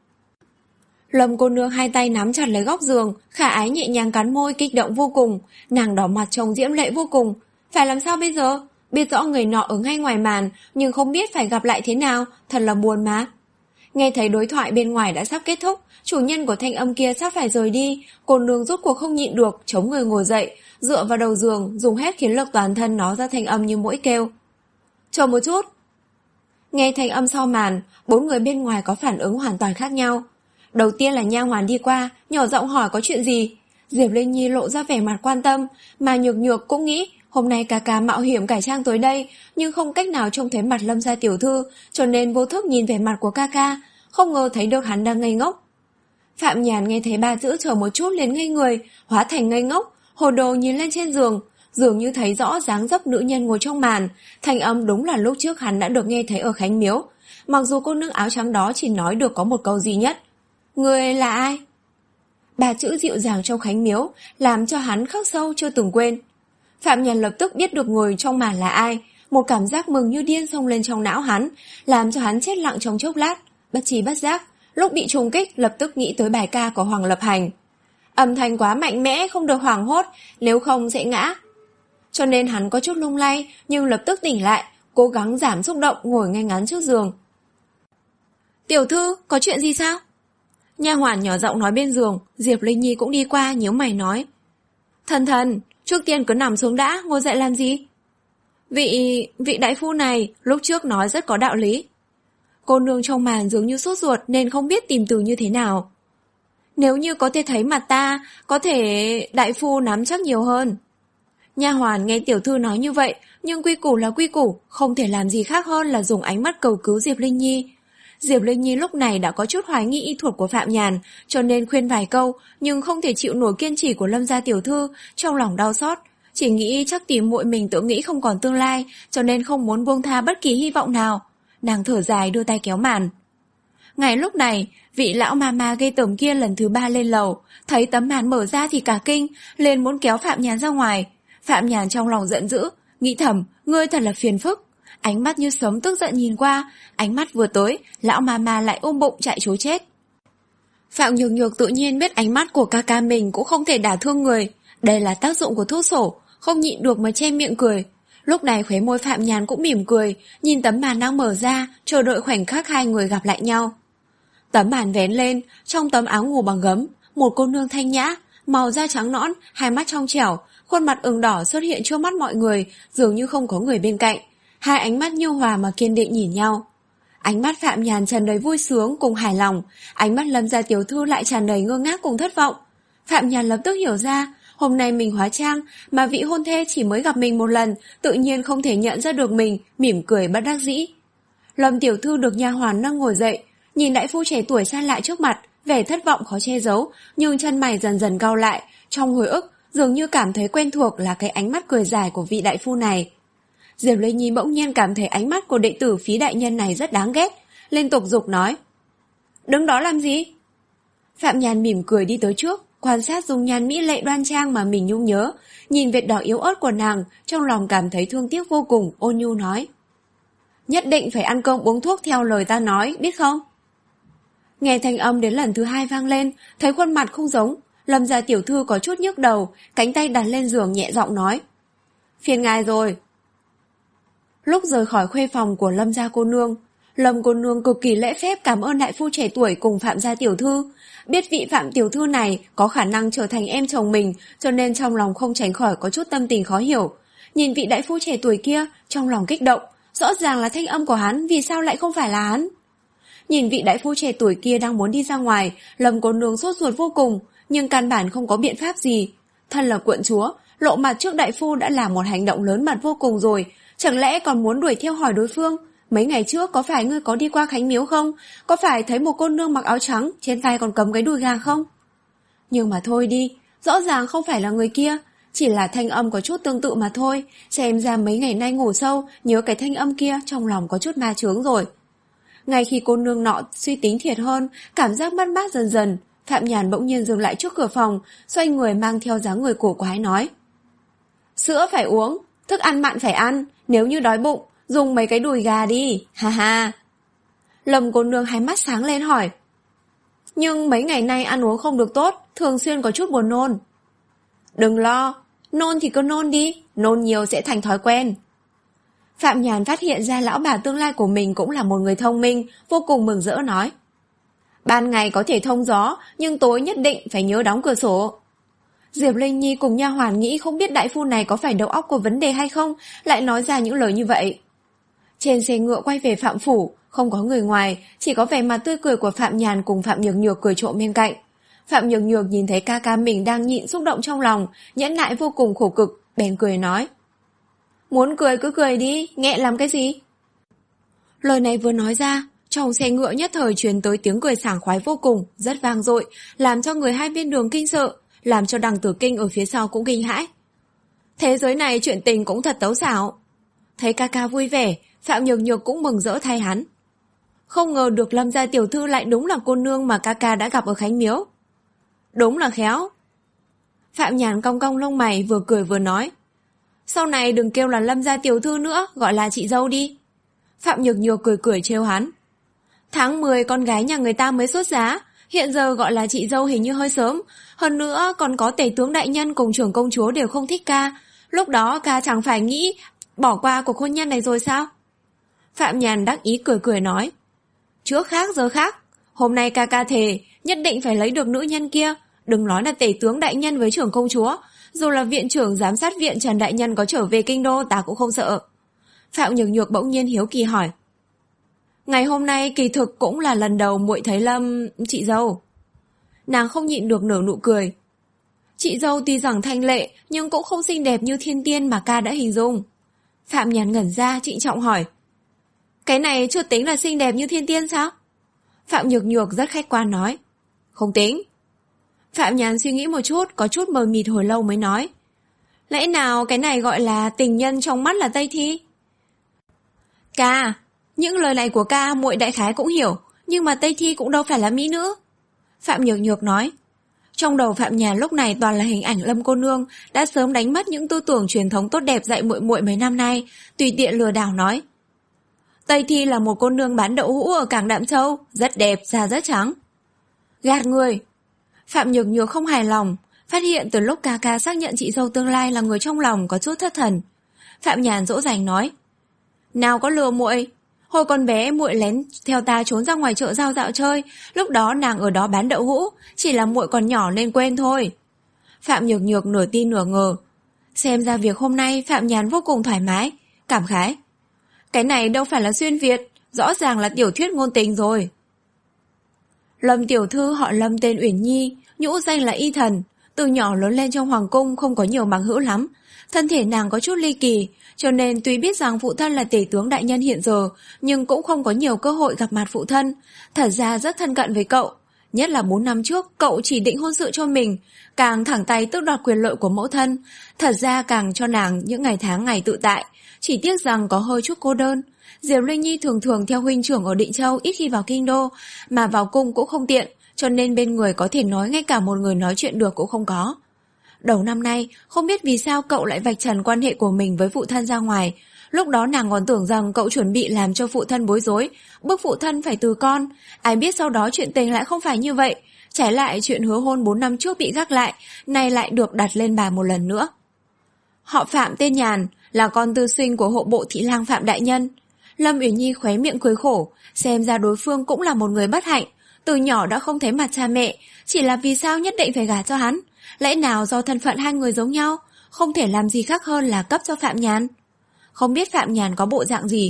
Lâm cô nương hai tay nắm chặt lấy góc giường, khả ái nhẹ nhàng cắn môi, kích động vô cùng. Nàng đỏ mặt trông diễm lệ vô cùng. Phải làm sao bây giờ? Biết rõ người nọ ở ngay ngoài màn, nhưng không biết phải gặp lại thế nào, thật là buồn mà. Nghe thấy đối thoại bên ngoài đã sắp kết thúc, chủ nhân của thanh âm kia sắp phải rời đi, cô nương rốt cuộc không nhịn được, chống người ngồi dậy, dựa vào đầu giường, dùng hết khiến lực toàn thân nó ra thanh âm như mũi kêu. Chờ một chút. Nghe thanh âm sau màn, bốn người bên ngoài có phản ứng hoàn toàn khác nhau. Đầu tiên là nha hoàn đi qua, nhỏ giọng hỏi có chuyện gì. Diệp Linh Nhi lộ ra vẻ mặt quan tâm, mà nhược nhược cũng nghĩ hôm nay ca ca mạo hiểm cải trang tới đây, nhưng không cách nào trông thấy mặt Lâm gia tiểu thư, cho nên vô thức nhìn về mặt của ca ca, không ngờ thấy được hắn đang ngây ngốc. Phạm Nhàn nghe thấy ba chữ chờ một chút liền ngây người, hóa thành ngây ngốc, hồ đồ nhìn lên trên giường, dường như thấy rõ dáng dấp nữ nhân ngồi trong màn. Thanh âm đúng là lúc trước hắn đã được nghe thấy ở Khánh Miếu, mặc dù cô nương áo trắng đó chỉ nói được có một câu duy nhất. Người là ai? Ba chữ dịu dàng trong Khánh Miếu làm cho hắn khắc sâu chưa từng quên. Phạm Nhàn lập tức biết được người trong màn là ai, một cảm giác mừng như điên xông lên trong não hắn, làm cho hắn chết lặng trong chốc lát, bất trí bất giác, lúc bị trùng kích lập tức nghĩ tới bài ca của Hoàng Lập Hành. Âm thanh quá mạnh mẽ, không được hoảng hốt, nếu không sẽ ngã. Cho nên hắn có chút lung lay, nhưng lập tức tỉnh lại, cố gắng giảm xúc động, ngồi ngay ngắn trước giường. Tiểu thư, có chuyện gì sao? Nha hoàn nhỏ giọng nói bên giường. Diệp Linh Nhi cũng đi qua, nhíu mày nói. Thần thần, trước tiên cứ nằm xuống đã, ngồi dậy làm gì? Vị... vị đại phu này lúc trước nói rất có đạo lý. Cô nương trong màn dường như sốt ruột nên không biết tìm từ như thế nào. Nếu như có thể thấy mặt ta, có thể đại phu nắm chắc nhiều hơn. Nha hoàn nghe tiểu thư nói như vậy, nhưng quy củ là quy củ, không thể làm gì khác hơn là dùng ánh mắt cầu cứu Diệp Linh Nhi. Diệp Linh Nhi lúc này đã có chút hoài nghi y thuật của Phạm Nhàn, cho nên khuyên vài câu, nhưng không thể chịu nổi kiên trì của Lâm gia tiểu thư, trong lòng đau xót, chỉ nghĩ chắc tìm muội mình tự nghĩ không còn tương lai, cho nên không muốn buông tha bất kỳ hy vọng nào. Nàng thở dài đưa tay kéo màn. Ngay lúc này, vị lão ma ma gây tởm kia lần thứ ba lên lầu, thấy tấm màn mở ra thì cả kinh, lên muốn kéo Phạm Nhàn ra ngoài. Phạm Nhàn trong lòng giận dữ, nghĩ thầm, ngươi thật là phiền phức. Ánh mắt như sấm tức giận nhìn qua, ánh mắt vừa tới, lão ma ma lại ôm bụng chạy trối chết. Phạm Nhược Nhược tự nhiên biết ánh mắt của ca ca mình cũng không thể đả thương người, đây là tác dụng của thuốc sổ, không nhịn được mà che miệng cười. Lúc này khóe môi Phạm Nhàn cũng mỉm cười, nhìn tấm màn đang mở ra, chờ đợi khoảnh khắc hai người gặp lại nhau. Tấm màn vén lên, trong tấm áo ngủ bằng gấm, một cô nương thanh nhã, màu da trắng nõn, hai mắt trong trẻo, khuôn mặt ửng đỏ xuất hiện trước mắt mọi người, dường như không có người bên cạnh. Hai ánh mắt nhu hòa mà kiên định nhìn nhau. Ánh mắt Phạm Nhàn tràn đầy vui sướng cùng hài lòng, ánh mắt Lâm gia tiểu thư lại tràn đầy ngơ ngác cùng thất vọng. Phạm Nhàn lập tức hiểu ra, hôm nay mình hóa trang, mà vị hôn thê chỉ mới gặp mình một lần, tự nhiên không thể nhận ra được mình, mỉm cười bất đắc dĩ. Lâm tiểu thư được nha hoàn nâng ngồi dậy, nhìn đại phu trẻ tuổi xa lạ trước mặt, vẻ thất vọng khó che giấu, nhưng chân mày dần dần cau lại, trong hồi ức dường như cảm thấy quen thuộc là cái ánh mắt cười dài của vị đại phu này. Diệp Linh Nhi bỗng nhiên cảm thấy ánh mắt của đệ tử Phí đại nhân này rất đáng ghét, liên tục giục nói: "Đứng đó làm gì?" Phạm Nhàn mỉm cười đi tới trước, quan sát dung nhan mỹ lệ đoan trang mà mình nhung nhớ, nhìn vệt đỏ yếu ớt của nàng, trong lòng cảm thấy thương tiếc vô cùng, ôn nhu nói: "Nhất định phải ăn cơm uống thuốc theo lời ta nói, biết không?" Nghe thanh âm đến lần thứ hai vang lên, thấy khuôn mặt không giống, Lâm gia tiểu thư có chút nhức đầu, cánh tay đặt lên giường nhẹ giọng nói: "Phiền ngài rồi." Lúc rời khỏi khuê phòng của Lâm gia cô nương, Lâm cô nương cực kỳ lễ phép cảm ơn đại phu trẻ tuổi cùng Phạm gia tiểu thư. Biết vị Phạm tiểu thư này có khả năng trở thành em chồng mình, cho nên trong lòng không tránh khỏi có chút tâm tình khó hiểu. Nhìn vị đại phu trẻ tuổi kia, trong lòng kích động, rõ ràng là thanh âm của hắn, vì sao lại không phải là hắn? Nhìn vị đại phu trẻ tuổi kia đang muốn đi ra ngoài, Lâm cô nương sốt ruột vô cùng, nhưng căn bản không có biện pháp gì. Thân là quận chúa, lộ mặt trước đại phu đã là một hành động lớn mật vô cùng rồi, chẳng lẽ còn muốn đuổi theo hỏi đối phương: "Mấy ngày trước có phải ngươi có đi qua Khánh Miếu không? Có phải thấy một cô nương mặc áo trắng, trên tay còn cầm cái đùi gà không?" Nhưng mà thôi đi, rõ ràng không phải là người kia, chỉ là thanh âm có chút tương tự mà thôi, xem ra mấy ngày nay ngủ sâu, nhớ cái thanh âm kia trong lòng có chút ma chướng rồi. Ngay khi cô nương nọ suy tính thiệt hơn, cảm giác mất mát dần dần, Phạm Nhàn bỗng nhiên dừng lại trước cửa phòng, xoay người mang theo dáng người cổ quái nói: "Sữa phải uống, thức ăn mặn phải ăn, nếu như đói bụng, dùng mấy cái đùi gà đi, ha ha." Lâm cô nương hai mắt sáng lên hỏi: "Nhưng mấy ngày nay ăn uống không được tốt, thường xuyên có chút buồn nôn." "Đừng lo, nôn thì cứ nôn đi, nôn nhiều sẽ thành thói quen." Phạm Nhàn phát hiện ra lão bà tương lai của mình cũng là một người thông minh, vô cùng mừng rỡ nói: "Ban ngày có thể thông gió, nhưng tối nhất định phải nhớ đóng cửa sổ." Diệp Linh Nhi cùng nha hoàn nghĩ không biết đại phu này có phải đầu óc có vấn đề hay không, lại nói ra những lời như vậy. Trên xe ngựa quay về Phạm phủ, không có người ngoài, chỉ có vẻ mặt tươi cười của Phạm Nhàn cùng Phạm Nhược Nhược cười trộm bên cạnh. Phạm Nhược Nhược nhìn thấy ca ca mình đang nhịn xúc động trong lòng, nhẫn nại vô cùng khổ cực, bèn cười nói: "Muốn cười cứ cười đi, nghẹ làm cái gì?" Lời này vừa nói ra, trong xe ngựa nhất thời truyền tới tiếng cười sảng khoái vô cùng, rất vang dội, làm cho người hai bên đường kinh sợ, làm cho Đằng Tử Kinh ở phía sau cũng kinh hãi. Thế giới này chuyện tình cũng thật tấu xảo. Thấy ca ca vui vẻ, Phạm Nhược Nhược cũng mừng rỡ thay hắn. Không ngờ được Lâm gia tiểu thư lại đúng là cô nương mà ca ca đã gặp ở Khánh Miếu. Đúng là khéo. Phạm Nhàn cong cong lông mày, vừa cười vừa nói: "Sau này đừng kêu là Lâm gia tiểu thư nữa, gọi là chị dâu đi." Phạm Nhược Nhược cười cười trêu hắn: "Tháng mười con gái nhà người ta mới xuất giá, hiện giờ gọi là chị dâu hình như hơi sớm. Hơn nữa còn có tể tướng đại nhân cùng trưởng công chúa đều không thích ca. Lúc đó ca chẳng phải nghĩ bỏ qua cuộc hôn nhân này rồi sao?" Phạm Nhàn đắc ý cười cười nói: "Trước khác giờ khác, hôm nay ca ca thề nhất định phải lấy được nữ nhân kia. Đừng nói là tể tướng đại nhân với trưởng công chúa, dù là viện trưởng giám sát viện Trần đại nhân có trở về kinh đô ta cũng không sợ." Phạm Nhược Nhược bỗng nhiên hiếu kỳ hỏi: "Ngày hôm nay kỳ thực cũng là lần đầu muội thấy Lâm chị dâu." Nàng không nhịn được nở nụ cười. Chị dâu tuy rằng thanh lệ, nhưng cũng không xinh đẹp như thiên tiên mà ca đã hình dung. Phạm Nhàn ngẩn ra, trịnh trọng hỏi. Cái này chưa tính là xinh đẹp như thiên tiên sao? Phạm Nhược Nhược rất khách quan nói. Không tính. Phạm Nhàn suy nghĩ một chút, có chút mờ mịt hồi lâu mới nói. Lẽ nào cái này gọi là tình nhân trong mắt là Tây Thi? Ca, những lời này của ca muội đại khái cũng hiểu, nhưng mà Tây Thi cũng đâu phải là mỹ nữ. Phạm Nhược Nhược nói. Trong đầu Phạm Nhàn lúc này toàn là hình ảnh Lâm cô nương đã sớm đánh mất những tư tưởng truyền thống tốt đẹp dạy muội muội mấy năm nay, tùy tiện lừa đảo nói. Tây Thi là một cô nương bán đậu hũ ở cảng Đạm Châu, rất đẹp, da rất trắng. Gạt người. Phạm Nhược Nhược không hài lòng, phát hiện từ lúc ca ca xác nhận chị dâu tương lai là người trong lòng có chút thất thần. Phạm Nhàn dỗ dành nói. Nào có lừa muội, hồi còn bé muội lén theo ta trốn ra ngoài chợ giao dạo chơi, lúc đó nàng ở đó bán đậu hũ, chỉ là muội còn nhỏ nên quên thôi. Phạm Nhược Nhược nửa tin nửa ngờ. Xem ra việc hôm nay Phạm Nhàn vô cùng thoải mái, cảm khái. Cái này đâu phải là xuyên Việt, rõ ràng là tiểu thuyết ngôn tình rồi. Lâm tiểu thư họ Lâm tên Uyển Nhi, nhũ danh là Y Thần, từ nhỏ lớn lên trong hoàng cung không có nhiều bằng hữu lắm. Thân thể nàng có chút ly kỳ, cho nên tuy biết rằng phụ thân là tể tướng đại nhân hiện giờ, nhưng cũng không có nhiều cơ hội gặp mặt phụ thân. Thật ra rất thân cận với cậu, nhất là bốn năm trước cậu chỉ định hôn sự cho mình, càng thẳng tay tước đoạt quyền lợi của mẫu thân, thật ra càng cho nàng những ngày tháng ngày tự tại, chỉ tiếc rằng có hơi chút cô đơn. Diệp Linh Nhi thường thường theo huynh trưởng ở Định Châu, ít khi vào kinh đô, mà vào cung cũng không tiện, cho nên bên người có thể nói ngay cả một người nói chuyện được cũng không có. Đầu năm nay, không biết vì sao cậu lại vạch trần quan hệ của mình với phụ thân ra ngoài. Lúc đó nàng còn tưởng rằng cậu chuẩn bị làm cho phụ thân bối rối, bức phụ thân phải từ con. Ai biết sau đó chuyện tình lại không phải như vậy. Trái lại chuyện hứa hôn bốn năm trước bị gác lại, nay lại được đặt lên bàn một lần nữa. Họ Phạm tên Nhàn, là con tư sinh của hộ bộ thị lang Phạm đại nhân. Lâm Uyển Nhi khóe miệng cười khổ, xem ra đối phương cũng là một người bất hạnh. Từ nhỏ đã không thấy mặt cha mẹ, chỉ là vì sao nhất định phải gả cho hắn? Lẽ nào do thân phận hai người giống nhau, không thể làm gì khác hơn là cấp cho Phạm Nhàn? Không biết Phạm Nhàn có bộ dạng gì?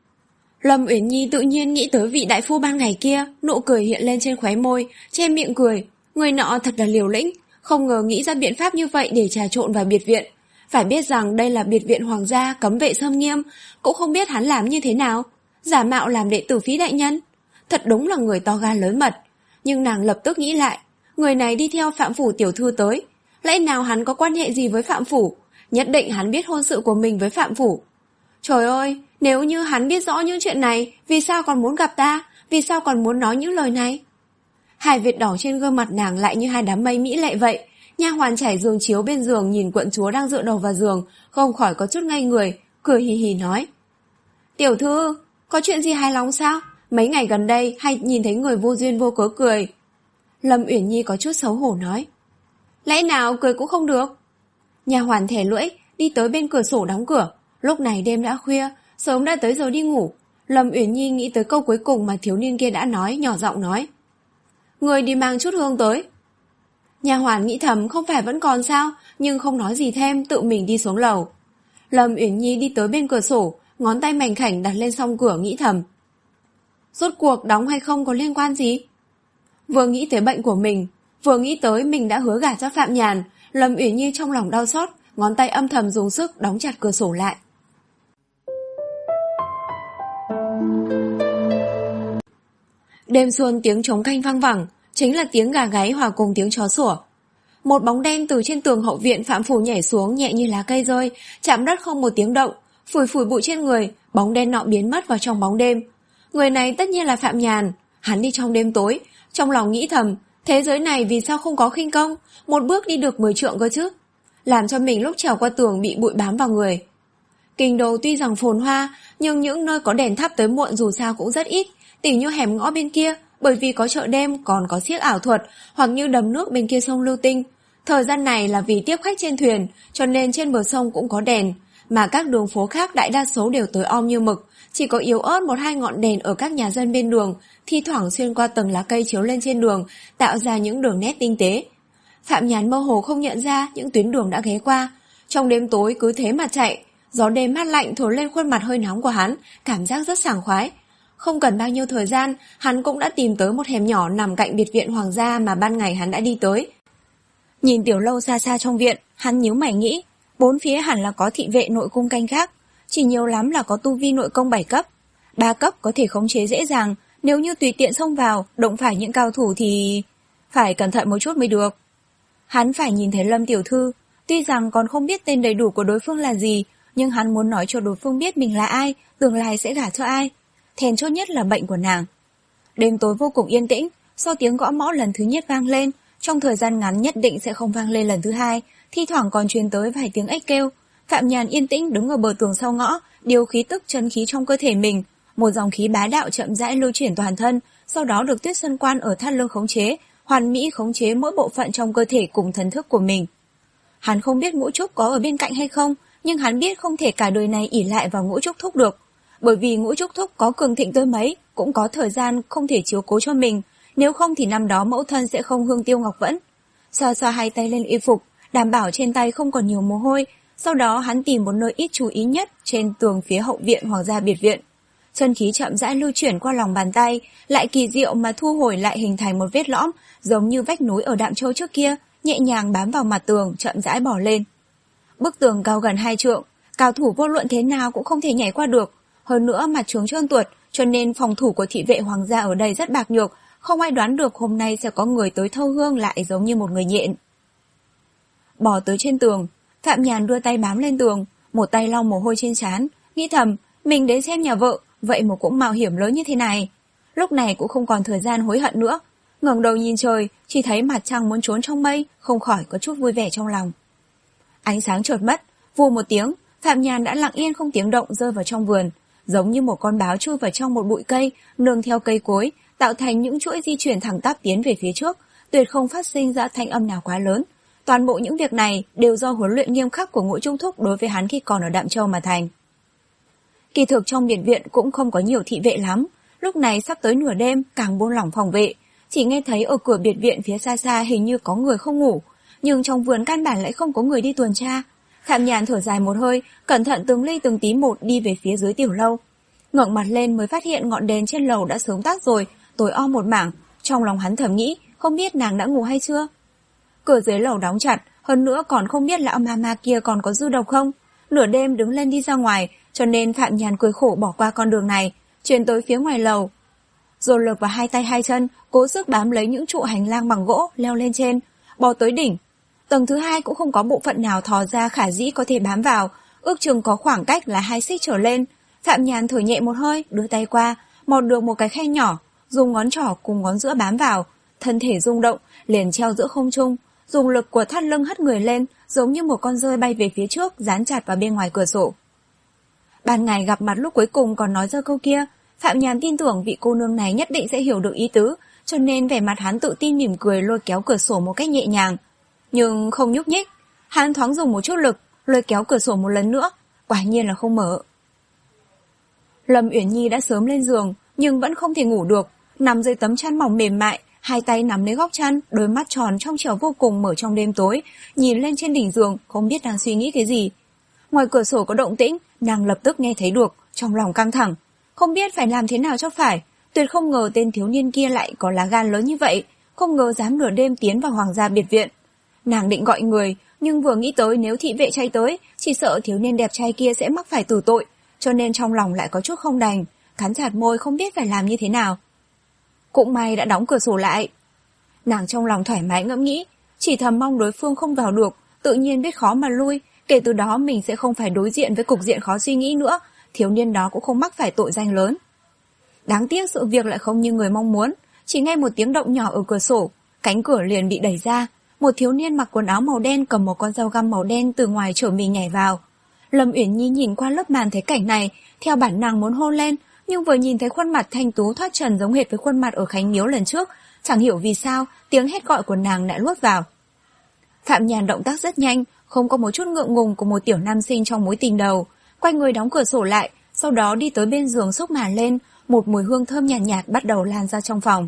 Lâm Uyển Nhi tự nhiên nghĩ tới vị đại phu ban ngày kia, nụ cười hiện lên trên khóe môi, che miệng cười. Người nọ thật là liều lĩnh, không ngờ nghĩ ra biện pháp như vậy để trà trộn vào biệt viện. Phải biết rằng đây là biệt viện hoàng gia, cấm vệ xâm nghiêm, cũng không biết hắn làm như thế nào. Giả mạo làm đệ tử Phí đại nhân. Thật đúng là người to gan lớn mật. Nhưng nàng lập tức nghĩ lại, người này đi theo Phạm phủ tiểu thư tới, lẽ nào hắn có quan hệ gì với Phạm phủ? Nhất định hắn biết hôn sự của mình với Phạm phủ. Trời ơi, nếu như hắn biết rõ những chuyện này, vì sao còn muốn gặp ta? Vì sao còn muốn nói những lời này? Hai vệt đỏ trên gương mặt nàng lại như hai đám mây mỹ lệ vậy. Nha hoàn trải giường chiếu bên giường nhìn quận chúa đang dựa đầu vào giường, không khỏi có chút ngây người, cười hì hì nói. Tiểu thư, có chuyện gì hài lòng sao? Mấy ngày gần đây hay nhìn thấy người vô duyên vô cớ cười. Lâm Uyển Nhi có chút xấu hổ nói. Lẽ nào cười cũng không được? Nha hoàn thè lưỡi, đi tới bên cửa sổ đóng cửa. Lúc này đêm đã khuya, sớm đã tới giờ đi ngủ. Lâm Uyển Nhi nghĩ tới câu cuối cùng mà thiếu niên kia đã nói, nhỏ giọng nói. Người đi mang chút hương tới. Nha hoàn nghĩ thầm không phải vẫn còn sao, nhưng không nói gì thêm, tự mình đi xuống lầu. Lâm Uyển Nhi đi tới bên cửa sổ, ngón tay mảnh khảnh đặt lên song cửa nghĩ thầm. Rốt cuộc đóng hay không có liên quan gì? Vừa nghĩ tới bệnh của mình, vừa nghĩ tới mình đã hứa gả cho Phạm Nhàn, Lâm Uyển Nhi trong lòng đau xót, ngón tay âm thầm dùng sức đóng chặt cửa sổ lại. Đêm xuân tiếng trống canh vang vẳng, chính là tiếng gà gáy hòa cùng tiếng chó sủa. Một bóng đen từ trên tường hậu viện Phạm phủ nhảy xuống nhẹ như lá cây rơi, chạm đất không một tiếng động, phủi phủi bụi trên người, bóng đen nọ biến mất vào trong bóng đêm. Người này tất nhiên là Phạm Nhàn. Hắn đi trong đêm tối, trong lòng nghĩ thầm, thế giới này vì sao không có khinh công, một bước đi được mười trượng cơ chứ, làm cho mình lúc trèo qua tường bị bụi bám vào người. Kinh đô tuy rằng phồn hoa, nhưng những nơi có đèn thắp tới muộn dù sao cũng rất ít, tỉ như hẻm ngõ bên kia, bởi vì có chợ đêm còn có xiếc ảo thuật, hoặc như đầm nước bên kia sông Lưu Tinh. Thời gian này là vì tiếp khách trên thuyền, cho nên trên bờ sông cũng có đèn, mà các đường phố khác đại đa số đều tối om như mực, chỉ có yếu ớt một hai ngọn đèn ở các nhà dân bên đường, thi thoảng xuyên qua tầng lá cây chiếu lên trên đường, tạo ra những đường nét tinh tế. Phạm Nhàn mơ hồ không nhận ra những tuyến đường đã ghé qua, trong đêm tối cứ thế mà chạy, gió đêm mát lạnh thổi lên khuôn mặt hơi nóng của hắn, cảm giác rất sảng khoái. Không cần bao nhiêu thời gian, hắn cũng đã tìm tới một hẻm nhỏ nằm cạnh biệt viện hoàng gia mà ban ngày hắn đã đi tới. Nhìn tiểu lâu xa xa trong viện, hắn nhíu mày nghĩ, bốn phía hẳn là có thị vệ nội cung canh gác, chỉ nhiều lắm là có tu vi nội công bảy cấp. ba cấp có thể khống chế dễ dàng, nếu như tùy tiện xông vào, động phải những cao thủ thì... phải cẩn thận một chút mới được. Hắn phải nhìn thấy Lâm tiểu thư, tuy rằng còn không biết tên đầy đủ của đối phương là gì, nhưng hắn muốn nói cho đối phương biết mình là ai, tương lai sẽ gả cho ai. Thèn chốt nhất là bệnh của nàng. Đêm tối vô cùng yên tĩnh, sau tiếng gõ mõ lần thứ nhất vang lên, trong thời gian ngắn nhất định sẽ không vang lên lần thứ hai, thi thoảng còn truyền tới vài tiếng ếch kêu. Phạm Nhàn yên tĩnh đứng ở bờ tường sau ngõ, điều khí tức chân khí trong cơ thể mình, một dòng khí bá đạo chậm rãi lưu chuyển toàn thân, sau đó được Tuyết Sơn Quan ở thắt lưng khống chế, hoàn mỹ khống chế mỗi bộ phận trong cơ thể cùng thần thức của mình. Hắn không biết Ngũ Trúc có ở bên cạnh hay không, nhưng hắn biết không thể cả đời này ỷ lại vào Ngũ Trúc Thúc được, bởi vì Ngũ Trúc Thúc có cường thịnh tới mấy, cũng có thời gian không thể chiếu cố cho mình, nếu không thì năm đó mẫu thân sẽ không hương tiêu ngọc vẫn. Xoa xoa hai tay lên y phục, đảm bảo trên tay không còn nhiều mồ hôi, sau đó hắn tìm một nơi ít chú ý nhất trên tường phía hậu viện hoàng gia biệt viện. Chân khí chậm rãi lưu chuyển qua lòng bàn tay, lại kỳ diệu mà thu hồi lại hình thành một vết lõm, giống như vách núi ở Đạm Châu trước kia, nhẹ nhàng bám vào mặt tường, chậm rãi bỏ lên. Bức tường cao gần hai trượng, cao thủ vô luận thế nào cũng không thể nhảy qua được. Hơn nữa mặt trướng trơn tuột, cho nên phòng thủ của thị vệ hoàng gia ở đây rất bạc nhược, không ai đoán được hôm nay sẽ có người tới thâu hương lại giống như một người nhện. Bò tới trên tường, Phạm Nhàn đưa tay bám lên tường, một tay lau mồ hôi trên trán, nghĩ thầm, mình đến xem nhà vợ, vậy mà cũng mạo hiểm lớn như thế này. Lúc này cũng không còn thời gian hối hận nữa, ngẩng đầu nhìn trời, chỉ thấy mặt trăng muốn trốn trong mây, không khỏi có chút vui vẻ trong lòng. Ánh sáng chợt mất, vù một tiếng, Phạm Nhàn đã lặng yên không tiếng động rơi vào trong vườn, giống như một con báo chui vào trong một bụi cây, nương theo cây cối, tạo thành những chuỗi di chuyển thẳng tắp tiến về phía trước, tuyệt không phát sinh ra thanh âm nào quá lớn. Toàn bộ những việc này đều do huấn luyện nghiêm khắc của Ngũ Trung Thúc đối với hắn khi còn ở Đạm Châu mà thành. Kỳ thực trong biệt viện cũng không có nhiều thị vệ lắm, lúc này sắp tới nửa đêm càng buông lỏng phòng vệ, chỉ nghe thấy ở cửa biệt viện phía xa xa hình như có người không ngủ, nhưng trong vườn căn bản lại không có người đi tuần tra. Phạm Nhàn thở dài một hơi, cẩn thận từng ly từng tí một đi về phía dưới tiểu lâu. Ngẩng mặt lên mới phát hiện ngọn đèn trên lầu đã sớm tắt rồi, tối om một mảng, trong lòng hắn thầm nghĩ, không biết nàng đã ngủ hay chưa. Cửa dưới lầu đóng chặt, hơn nữa còn không biết lão mama kia còn có dư độc không. Nửa đêm đứng lên đi ra ngoài, cho nên Phạm Nhàn cười khổ bỏ qua con đường này, chuyển tới phía ngoài lầu. Dồn lực vào hai tay hai chân, cố sức bám lấy những trụ hành lang bằng gỗ, leo lên trên, bò tới đỉnh. Tầng thứ hai cũng không có bộ phận nào thò ra khả dĩ có thể bám vào, ước chừng có khoảng cách là hai xích trở lên. Phạm Nhàn thở nhẹ một hơi, đưa tay qua, mò được một cái khe nhỏ, dùng ngón trỏ cùng ngón giữa bám vào, thân thể rung động, liền treo giữa không trung, dùng lực của thắt lưng hất người lên, giống như một con rơi bay về phía trước, dán chặt vào bên ngoài cửa sổ. Ban ngày gặp mặt lúc cuối cùng còn nói ra câu kia, Phạm Nhàn tin tưởng vị cô nương này nhất định sẽ hiểu được ý tứ, cho nên vẻ mặt hắn tự tin mỉm cười lôi kéo cửa sổ một cách nhẹ nhàng, nhưng không nhúc nhích. Hắn thoáng dùng một chút lực, lôi kéo cửa sổ một lần nữa, quả nhiên là không mở. Lâm Uyển Nhi đã sớm lên giường, nhưng vẫn không thể ngủ được, nằm dưới tấm chăn mỏng mềm mại, hai tay nắm lấy góc chăn, đôi mắt tròn trong trẻo vô cùng mở trong đêm tối, nhìn lên trên đỉnh giường, không biết đang suy nghĩ cái gì. Ngoài cửa sổ có động tĩnh, nàng lập tức nghe thấy được, trong lòng căng thẳng, không biết phải làm thế nào cho phải. Tuyệt không ngờ tên thiếu niên kia lại có lá gan lớn như vậy, không ngờ dám nửa đêm tiến vào hoàng gia biệt viện. Nàng định gọi người, nhưng vừa nghĩ tới nếu thị vệ chạy tới, chỉ sợ thiếu niên đẹp trai kia sẽ mắc phải tử tội, cho nên trong lòng lại có chút không đành, cắn chặt môi không biết phải làm như thế nào. Cũng may đã đóng cửa sổ lại. Nàng trong lòng thoải mái ngẫm nghĩ, chỉ thầm mong đối phương không vào được, tự nhiên biết khó mà lui, kể từ đó mình sẽ không phải đối diện với cục diện khó suy nghĩ nữa, thiếu niên đó cũng không mắc phải tội danh lớn. Đáng tiếc sự việc lại không như người mong muốn, chỉ nghe một tiếng động nhỏ ở cửa sổ, cánh cửa liền bị đẩy ra, một thiếu niên mặc quần áo màu đen cầm một con dao găm màu đen từ ngoài trở mình nhảy vào. Lâm Uyển Nhi nhìn qua lớp màn thấy cảnh này, theo bản năng muốn hôn lên, nhưng vừa nhìn thấy khuôn mặt thanh tú thoát trần giống hệt với khuôn mặt ở Khánh Miếu lần trước, chẳng hiểu vì sao tiếng hét gọi của nàng lại luốt vào. Phạm Nhàn động tác rất nhanh, không có một chút ngượng ngùng của một tiểu nam sinh trong mối tình đầu, quay người đóng cửa sổ lại, sau đó đi tới bên giường xốc màn lên, một mùi hương thơm nhàn nhạt, nhạt bắt đầu lan ra trong phòng.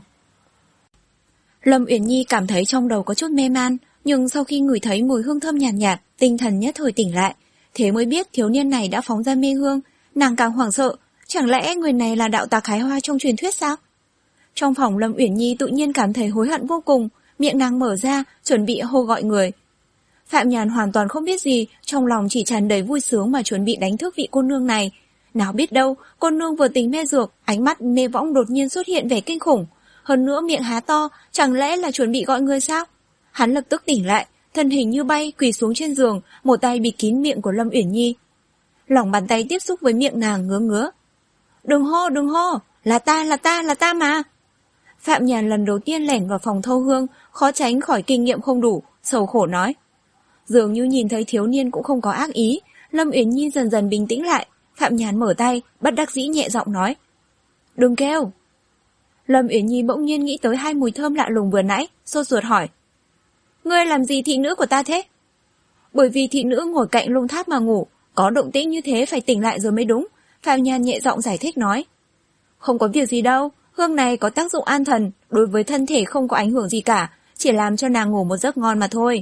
Lâm Uyển Nhi cảm thấy trong đầu có chút mê man, nhưng sau khi ngửi thấy mùi hương thơm nhàn nhạt, nhạt, tinh thần nhất thời tỉnh lại, thế mới biết thiếu niên này đã phóng ra mê hương, nàng càng hoảng sợ, Chẳng lẽ người này là đạo tặc hái hoa trong truyền thuyết sao? Trong phòng, Lâm Uyển Nhi tự nhiên cảm thấy hối hận vô cùng, miệng nàng mở ra, chuẩn bị hô gọi người. Phạm Nhàn hoàn toàn không biết gì, trong lòng chỉ tràn đầy vui sướng mà chuẩn bị đánh thức vị cô nương này. Nào biết đâu, cô nương vừa tính mê dược, ánh mắt mê võng đột nhiên xuất hiện vẻ kinh khủng. Hơn nữa miệng há to, chẳng lẽ là chuẩn bị gọi người sao? Hắn lập tức tỉnh lại, thân hình như bay quỳ xuống trên giường, một tay bịt kín miệng của Lâm Uyển Nhi. Lòng bàn tay tiếp xúc với miệng nàng ngứa ngứa. Đừng hô, đừng hô, là ta, là ta, là ta mà. Phạm Nhàn lần đầu tiên lẻn vào phòng thâu hương, khó tránh khỏi kinh nghiệm không đủ, sầu khổ nói. Dường như nhìn thấy thiếu niên cũng không có ác ý, Lâm Uyển Nhi dần dần bình tĩnh lại. Phạm Nhàn mở tay, bất đắc dĩ nhẹ giọng nói. Đừng kêu. Lâm Uyển Nhi bỗng nhiên nghĩ tới hai mùi thơm lạ lùng vừa nãy, sốt ruột hỏi. Ngươi làm gì thị nữ của ta thế? Bởi vì thị nữ ngồi cạnh lung tháp mà ngủ, có động tĩnh như thế phải tỉnh lại rồi mới đúng. Phạm Nhàn nhẹ giọng giải thích nói. Không có việc gì đâu, hương này có tác dụng an thần, đối với thân thể không có ảnh hưởng gì cả, chỉ làm cho nàng ngủ một giấc ngon mà thôi.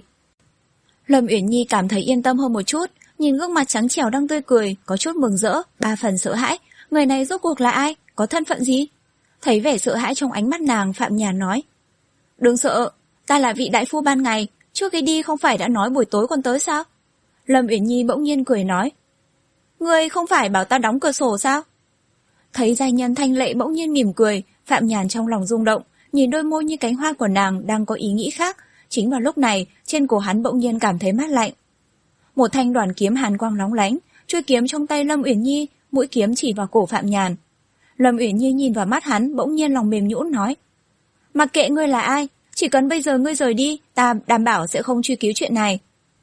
Lâm Uyển Nhi cảm thấy yên tâm hơn một chút, nhìn gương mặt trắng trẻo đang tươi cười, có chút mừng rỡ, ba phần sợ hãi. Người này rốt cuộc là ai, có thân phận gì? Thấy vẻ sợ hãi trong ánh mắt nàng, Phạm Nhàn nói. Đừng sợ, ta là vị đại phu ban ngày, trước khi đi không phải đã nói buổi tối còn tới sao? Lâm Uyển Nhi bỗng nhiên cười nói. Ngươi không phải bảo ta đóng cửa sổ sao? Thấy giai nhân thanh lệ bỗng nhiên mỉm cười, Phạm Nhàn trong lòng rung động, nhìn đôi môi như cánh hoa của nàng đang có ý nghĩ khác. Chính vào lúc này, trên cổ hắn bỗng nhiên cảm thấy mát lạnh. Một thanh đoàn kiếm hàn quang lóng lánh, chuôi kiếm trong tay Lâm Uyển Nhi, mũi kiếm chỉ vào cổ Phạm Nhàn. Lâm Uyển Nhi nhìn vào mắt hắn, bỗng nhiên lòng mềm nhũn nói. Mặc kệ ngươi là ai, chỉ cần bây giờ ngươi rời đi, ta đảm bảo sẽ không truy cứu chuyện này.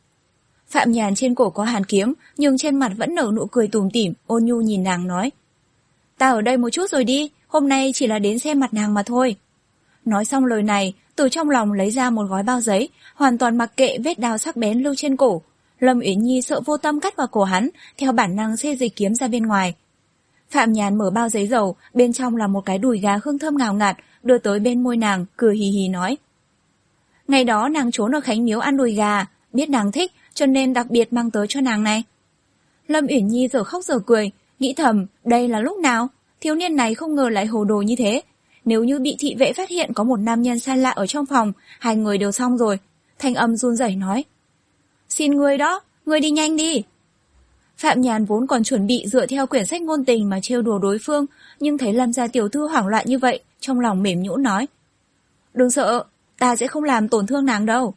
Phạm Nhàn trên cổ có hàn kiếm, nhưng trên mặt vẫn nở nụ cười tủm tỉm, ôn nhu nhìn nàng nói. Ta ở đây một chút rồi đi, hôm nay chỉ là đến xem mặt nàng mà thôi. Nói xong lời này, từ trong lòng lấy ra một gói bao giấy, hoàn toàn mặc kệ vết đao sắc bén lưu trên cổ. Lâm Uyển Nhi sợ vô tâm cắt vào cổ hắn, theo bản năng xê dịch kiếm ra bên ngoài. Phạm Nhàn mở bao giấy dầu, bên trong là một cái đùi gà hương thơm ngào ngạt, đưa tới bên môi nàng, cười hì hì nói. Ngày đó nàng trốn ở Khánh Miếu ăn đùi gà, biết nàng thích, cho nên đặc biệt mang tới cho nàng này. Lâm Uyển Nhi giờ khóc giờ cười, nghĩ thầm, đây là lúc nào? Thiếu niên này không ngờ lại hồ đồ như thế. Nếu như bị thị vệ phát hiện có một nam nhân xa lạ ở trong phòng, hai người đều xong rồi. Thanh âm run rẩy nói. Xin ngươi đó, ngươi đi nhanh đi. Phạm Nhàn vốn còn chuẩn bị dựa theo quyển sách ngôn tình mà trêu đùa đối phương, nhưng thấy Lâm gia tiểu thư hoảng loạn như vậy, trong lòng mềm nhũn nói. Đừng sợ, ta sẽ không làm tổn thương nàng đâu.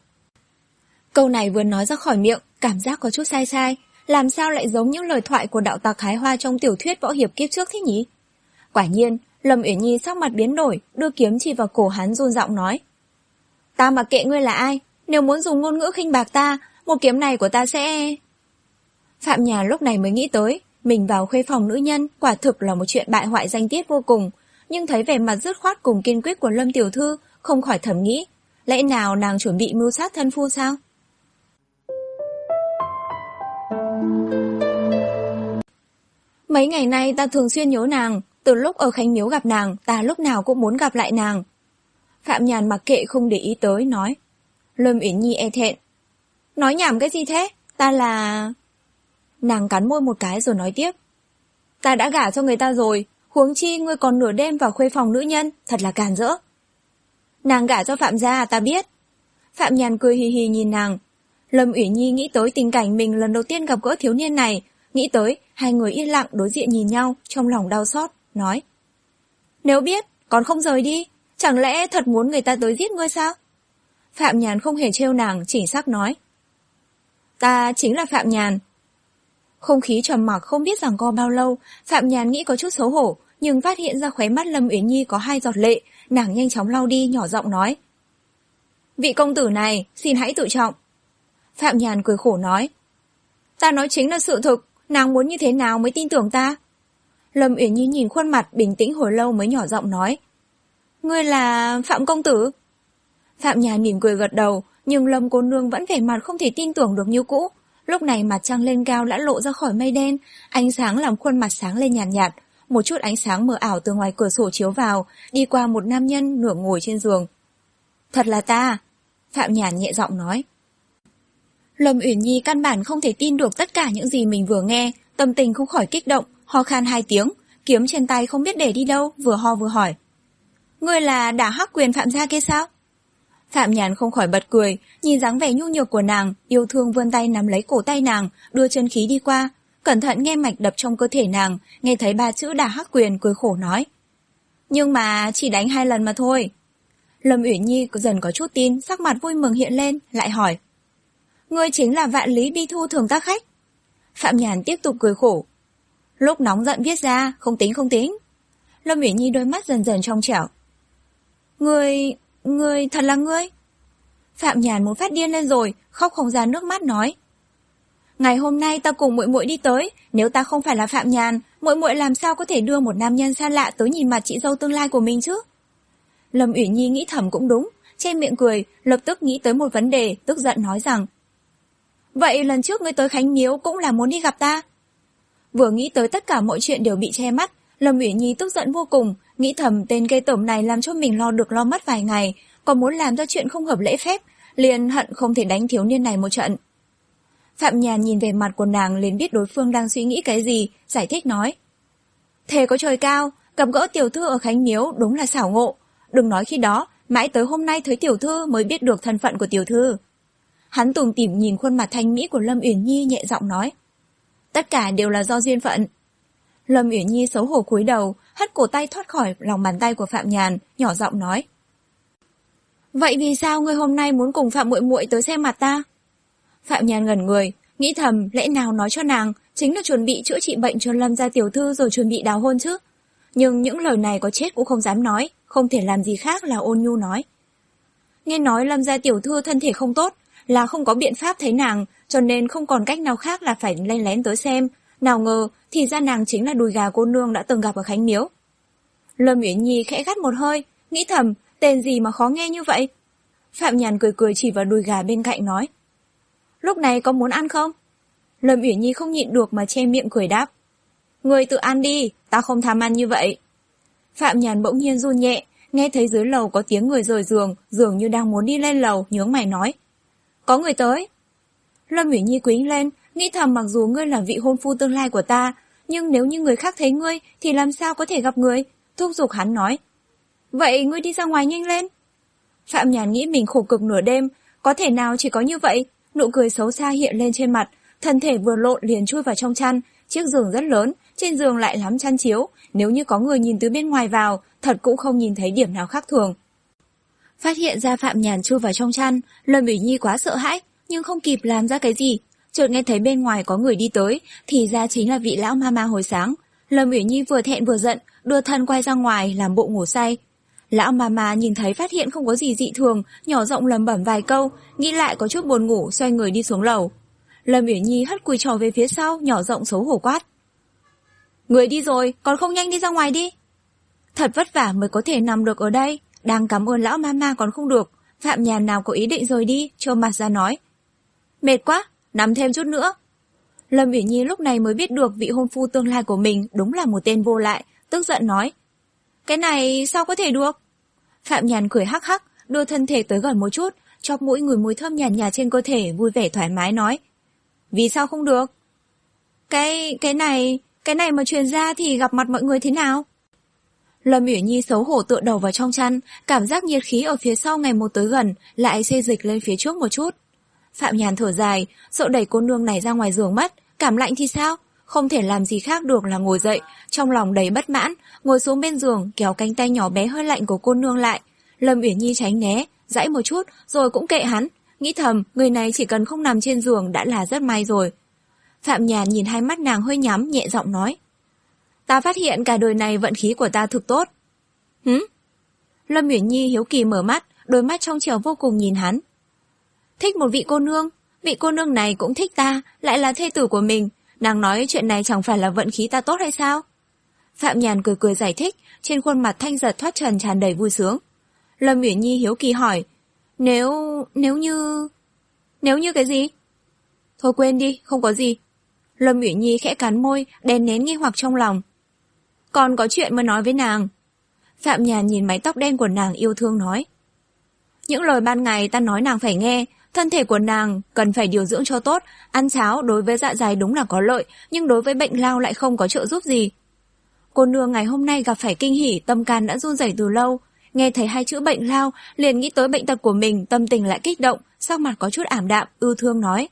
Câu này vừa nói ra khỏi miệng, cảm giác có chút sai sai, làm sao lại giống những lời thoại của đạo tặc hái hoa trong tiểu thuyết võ hiệp kiếp trước thế nhỉ? Quả nhiên, Lâm Uyển Nhi sắc mặt biến đổi, đưa kiếm chỉ vào cổ hắn run giọng nói. Ta mặc kệ ngươi là ai, nếu muốn dùng ngôn ngữ khinh bạc ta, một kiếm này của ta sẽ... Phạm Nhàn lúc này mới nghĩ tới, mình vào khuê phòng nữ nhân quả thực là một chuyện bại hoại danh tiết vô cùng, nhưng thấy vẻ mặt dứt khoát cùng kiên quyết của Lâm tiểu thư, không khỏi thầm nghĩ, lẽ nào nàng chuẩn bị mưu sát thân phu sao? Mấy ngày nay ta thường xuyên nhớ nàng, từ lúc ở Khánh Miếu gặp nàng, ta lúc nào cũng muốn gặp lại nàng. Phạm Nhàn mặc kệ không để ý tới, nói. Lâm Uyển Nhi e thẹn. Nói nhảm cái gì thế? Ta là... Nàng cắn môi một cái rồi nói tiếp. Ta đã gả cho người ta rồi, huống chi ngươi còn nửa đêm vào khuê phòng nữ nhân, thật là càn rỡ. Nàng gả cho Phạm gia, ta biết. Phạm Nhàn cười hì hì nhìn nàng. Lâm Uyển Nhi nghĩ tới tình cảnh mình lần đầu tiên gặp gỡ thiếu niên này, nghĩ tới hai người yên lặng đối diện nhìn nhau, trong lòng đau xót, nói. Nếu biết, còn không rời đi, chẳng lẽ thật muốn người ta tới giết ngươi sao? Phạm Nhàn không hề trêu nàng, chỉnh xác nói. Ta chính là Phạm Nhàn. Không khí trầm mặc không biết giằng co bao lâu, Phạm Nhàn nghĩ có chút xấu hổ, nhưng phát hiện ra khóe mắt Lâm Uyển Nhi có hai giọt lệ, nàng nhanh chóng lau đi, nhỏ giọng nói. Vị công tử này, xin hãy tự trọng. Phạm Nhàn cười khổ nói. Ta nói chính là sự thực, nàng muốn như thế nào mới tin tưởng ta? Lâm Uyển Nhi nhìn khuôn mặt bình tĩnh hồi lâu mới nhỏ giọng nói. Ngươi là Phạm công tử? Phạm Nhàn mỉm cười gật đầu, nhưng Lâm cô nương vẫn vẻ mặt không thể tin tưởng được như cũ. Lúc này mặt trăng lên cao đã lộ ra khỏi mây đen, ánh sáng làm khuôn mặt sáng lên nhàn nhạt, nhạt, một chút ánh sáng mờ ảo từ ngoài cửa sổ chiếu vào, đi qua một nam nhân nửa ngồi trên giường. Thật là ta, Phạm Nhàn nhẹ giọng nói. Lâm Uyển Nhi căn bản không thể tin được tất cả những gì mình vừa nghe, tâm tình không khỏi kích động, ho khan hai tiếng, kiếm trên tay không biết để đi đâu, vừa ho vừa hỏi. Ngươi là Đả Hắc Quyền Phạm gia kia sao? Phạm Nhàn không khỏi bật cười, nhìn dáng vẻ nhu nhược của nàng, yêu thương vươn tay nắm lấy cổ tay nàng, đưa chân khí đi qua, cẩn thận nghe mạch đập trong cơ thể nàng, nghe thấy ba chữ Đả Hắc Quyền, cười khổ nói. Nhưng mà chỉ đánh hai lần mà thôi. Lâm Uyển Nhi dần có chút tin, sắc mặt vui mừng hiện lên, lại hỏi. Ngươi chính là Vạn Lý Bi Thu Thường Tác Khách? Phạm Nhàn tiếp tục cười khổ. Lúc nóng giận viết ra, không tính không tính. Lâm Uyển Nhi đôi mắt dần dần trong trẻo. Ngươi, ngươi, thật là ngươi? Phạm Nhàn muốn phát điên lên rồi, khóc không ra nước mắt nói. Ngày hôm nay ta cùng muội muội đi tới, nếu ta không phải là Phạm Nhàn, muội muội làm sao có thể đưa một nam nhân xa lạ tới nhìn mặt chị dâu tương lai của mình chứ? Lâm Uyển Nhi nghĩ thầm cũng đúng, che miệng cười, lập tức nghĩ tới một vấn đề, tức giận nói rằng. Vậy lần trước ngươi tới Khánh Miếu cũng là muốn đi gặp ta? Vừa nghĩ tới tất cả mọi chuyện đều bị che mắt, Lâm Uyển Nhi tức giận vô cùng, nghĩ thầm tên gây tởm này làm cho mình lo được lo mất vài ngày, còn muốn làm ra chuyện không hợp lễ phép, liền hận không thể đánh thiếu niên này một trận. Phạm Nhàn nhìn về mặt của nàng liền biết đối phương đang suy nghĩ cái gì, giải thích nói. Thề có trời cao, gặp gỡ tiểu thư ở Khánh Miếu đúng là xảo ngộ, đừng nói khi đó, mãi tới hôm nay thấy tiểu thư mới biết được thân phận của tiểu thư. Hắn tủm tỉm nhìn khuôn mặt thanh mỹ của Lâm Uyển Nhi nhẹ giọng nói. Tất cả đều là do duyên phận. Lâm Uyển Nhi xấu hổ cúi đầu, hất cổ tay thoát khỏi lòng bàn tay của Phạm Nhàn, nhỏ giọng nói. Vậy vì sao ngươi hôm nay muốn cùng Phạm muội muội tới xem mặt ta? Phạm Nhàn ngẩn người, nghĩ thầm lẽ nào nói cho nàng chính là chuẩn bị chữa trị bệnh cho Lâm gia tiểu thư rồi chuẩn bị đào hôn chứ. Nhưng những lời này có chết cũng không dám nói, không thể làm gì khác là ôn nhu nói. Nghe nói Lâm gia tiểu thư thân thể không tốt, là không có biện pháp thấy nàng, cho nên không còn cách nào khác là phải lén lén tới xem, nào ngờ thì ra nàng chính là đùi gà cô nương đã từng gặp ở Khánh Miếu. Lâm Uyển Nhi khẽ gắt một hơi, nghĩ thầm, tên gì mà khó nghe như vậy? Phạm Nhàn cười cười chỉ vào đùi gà bên cạnh nói. Lúc này có muốn ăn không? Lâm Uyển Nhi không nhịn được mà che miệng cười đáp. Ngươi tự ăn đi, ta không tham ăn như vậy. Phạm Nhàn bỗng nhiên run nhẹ, nghe thấy dưới lầu có tiếng người rời giường, dường như đang muốn đi lên lầu, nhướng mày nói. Có người tới. Lâm Uyển Nhi quýnh lên, nghĩ thầm mặc dù ngươi là vị hôn phu tương lai của ta, nhưng nếu như người khác thấy ngươi thì làm sao có thể gặp người, thúc giục hắn nói. Vậy ngươi đi ra ngoài nhanh lên. Phạm Nhàn nghĩ mình khổ cực nửa đêm, có thể nào chỉ có như vậy, nụ cười xấu xa hiện lên trên mặt, thân thể vừa lộn liền chui vào trong chăn, chiếc giường rất lớn, trên giường lại lắm chăn chiếu, nếu như có người nhìn từ bên ngoài vào, thật cũng không nhìn thấy điểm nào khác thường. Phát hiện ra Phạm Nhàn chui vào trong chăn, Lâm Uyển Nhi quá sợ hãi, nhưng không kịp làm ra cái gì, chợt nghe thấy bên ngoài có người đi tới, thì ra chính là vị lão ma ma hồi sáng. Lâm Uyển Nhi vừa thẹn vừa giận, đưa thân quay ra ngoài làm bộ ngủ say. Lão ma ma nhìn thấy phát hiện không có gì dị thường, nhỏ giọng lẩm bẩm vài câu, nghĩ lại có chút buồn ngủ, xoay người đi xuống lầu. Lâm Uyển Nhi hất cùi trò về phía sau, nhỏ giọng xấu hổ quát. Người đi rồi, còn không nhanh đi ra ngoài đi. Thật vất vả mới có thể nằm được ở đây, đang cảm ơn lão ma ma còn không được. Phạm Nhàn nào có ý định rời đi, trơ mặt ra nói. Mệt quá, nằm thêm chút nữa. Lâm Uyển Nhi lúc này mới biết được vị hôn phu tương lai của mình đúng là một tên vô lại, tức giận nói. Cái này sao có thể được? Phạm Nhàn cười hắc hắc, đưa thân thể tới gần một chút, chóp mũi ngửi mùi thơm nhàn nhạt trên cơ thể, vui vẻ thoải mái nói. Vì sao không được? Cái, cái này, cái này mà truyền ra thì gặp mặt mọi người thế nào? Lâm Uyển Nhi xấu hổ tựa đầu vào trong chăn, cảm giác nhiệt khí ở phía sau ngày một tới gần, lại xê dịch lên phía trước một chút. Phạm Nhàn thở dài, sợ đẩy cô nương này ra ngoài giường mất, cảm lạnh thì sao? Không thể làm gì khác được là ngồi dậy, trong lòng đầy bất mãn, ngồi xuống bên giường, kéo cánh tay nhỏ bé hơi lạnh của cô nương lại. Lâm Uyển Nhi tránh né, dãy một chút, rồi cũng kệ hắn, nghĩ thầm, người này chỉ cần không nằm trên giường đã là rất may rồi. Phạm Nhàn nhìn hai mắt nàng hơi nhắm, nhẹ giọng nói. Ta phát hiện cả đời này vận khí của ta thực tốt. Hứ? Lâm Uyển Nhi hiếu kỳ mở mắt, đôi mắt trong trẻo vô cùng nhìn hắn. Thích một vị cô nương, vị cô nương này cũng thích ta, lại là thê tử của mình. Nàng nói chuyện này chẳng phải là vận khí ta tốt hay sao? Phạm Nhàn cười cười giải thích, trên khuôn mặt thanh giật thoát trần tràn đầy vui sướng. Lâm Uyển Nhi hiếu kỳ hỏi, nếu, nếu như... Nếu như cái gì? Thôi quên đi, không có gì. Lâm Uyển Nhi khẽ cắn môi, đè nén nghi hoặc trong lòng. Còn có chuyện mới nói với nàng. Phạm Nhàn nhìn mái tóc đen của nàng yêu thương nói. Những lời ban ngày ta nói nàng phải nghe, thân thể của nàng cần phải điều dưỡng cho tốt, ăn cháo đối với dạ dày đúng là có lợi, nhưng đối với bệnh lao lại không có trợ giúp gì. Cô nương ngày hôm nay gặp phải kinh hỉ, tâm can đã run rẩy từ lâu. Nghe thấy hai chữ bệnh lao, liền nghĩ tới bệnh tật của mình, tâm tình lại kích động, sắc mặt có chút ảm đạm, ưu thương nói.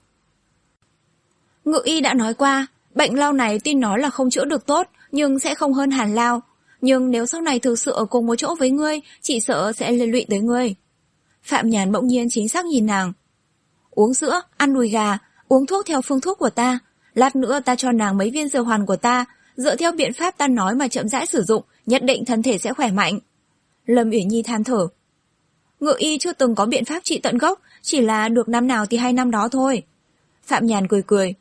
Ngự y đã nói qua, bệnh lao này tin nói là không chữa được tốt, nhưng sẽ không hơn hàn lao. Nhưng nếu sau này thực sự ở cùng một chỗ với ngươi, chỉ sợ sẽ liên lụy tới ngươi. Phạm Nhàn bỗng nhiên chính xác nhìn nàng. Uống sữa, ăn đùi gà, uống thuốc theo phương thuốc của ta. Lát nữa ta cho nàng mấy viên dược hoàn của ta, dựa theo biện pháp ta nói mà chậm rãi sử dụng, nhất định thân thể sẽ khỏe mạnh. Lâm Uyển Nhi than thở. Ngự y chưa từng có biện pháp trị tận gốc, chỉ là được năm nào thì hay năm đó thôi. Phạm Nhàn cười cười.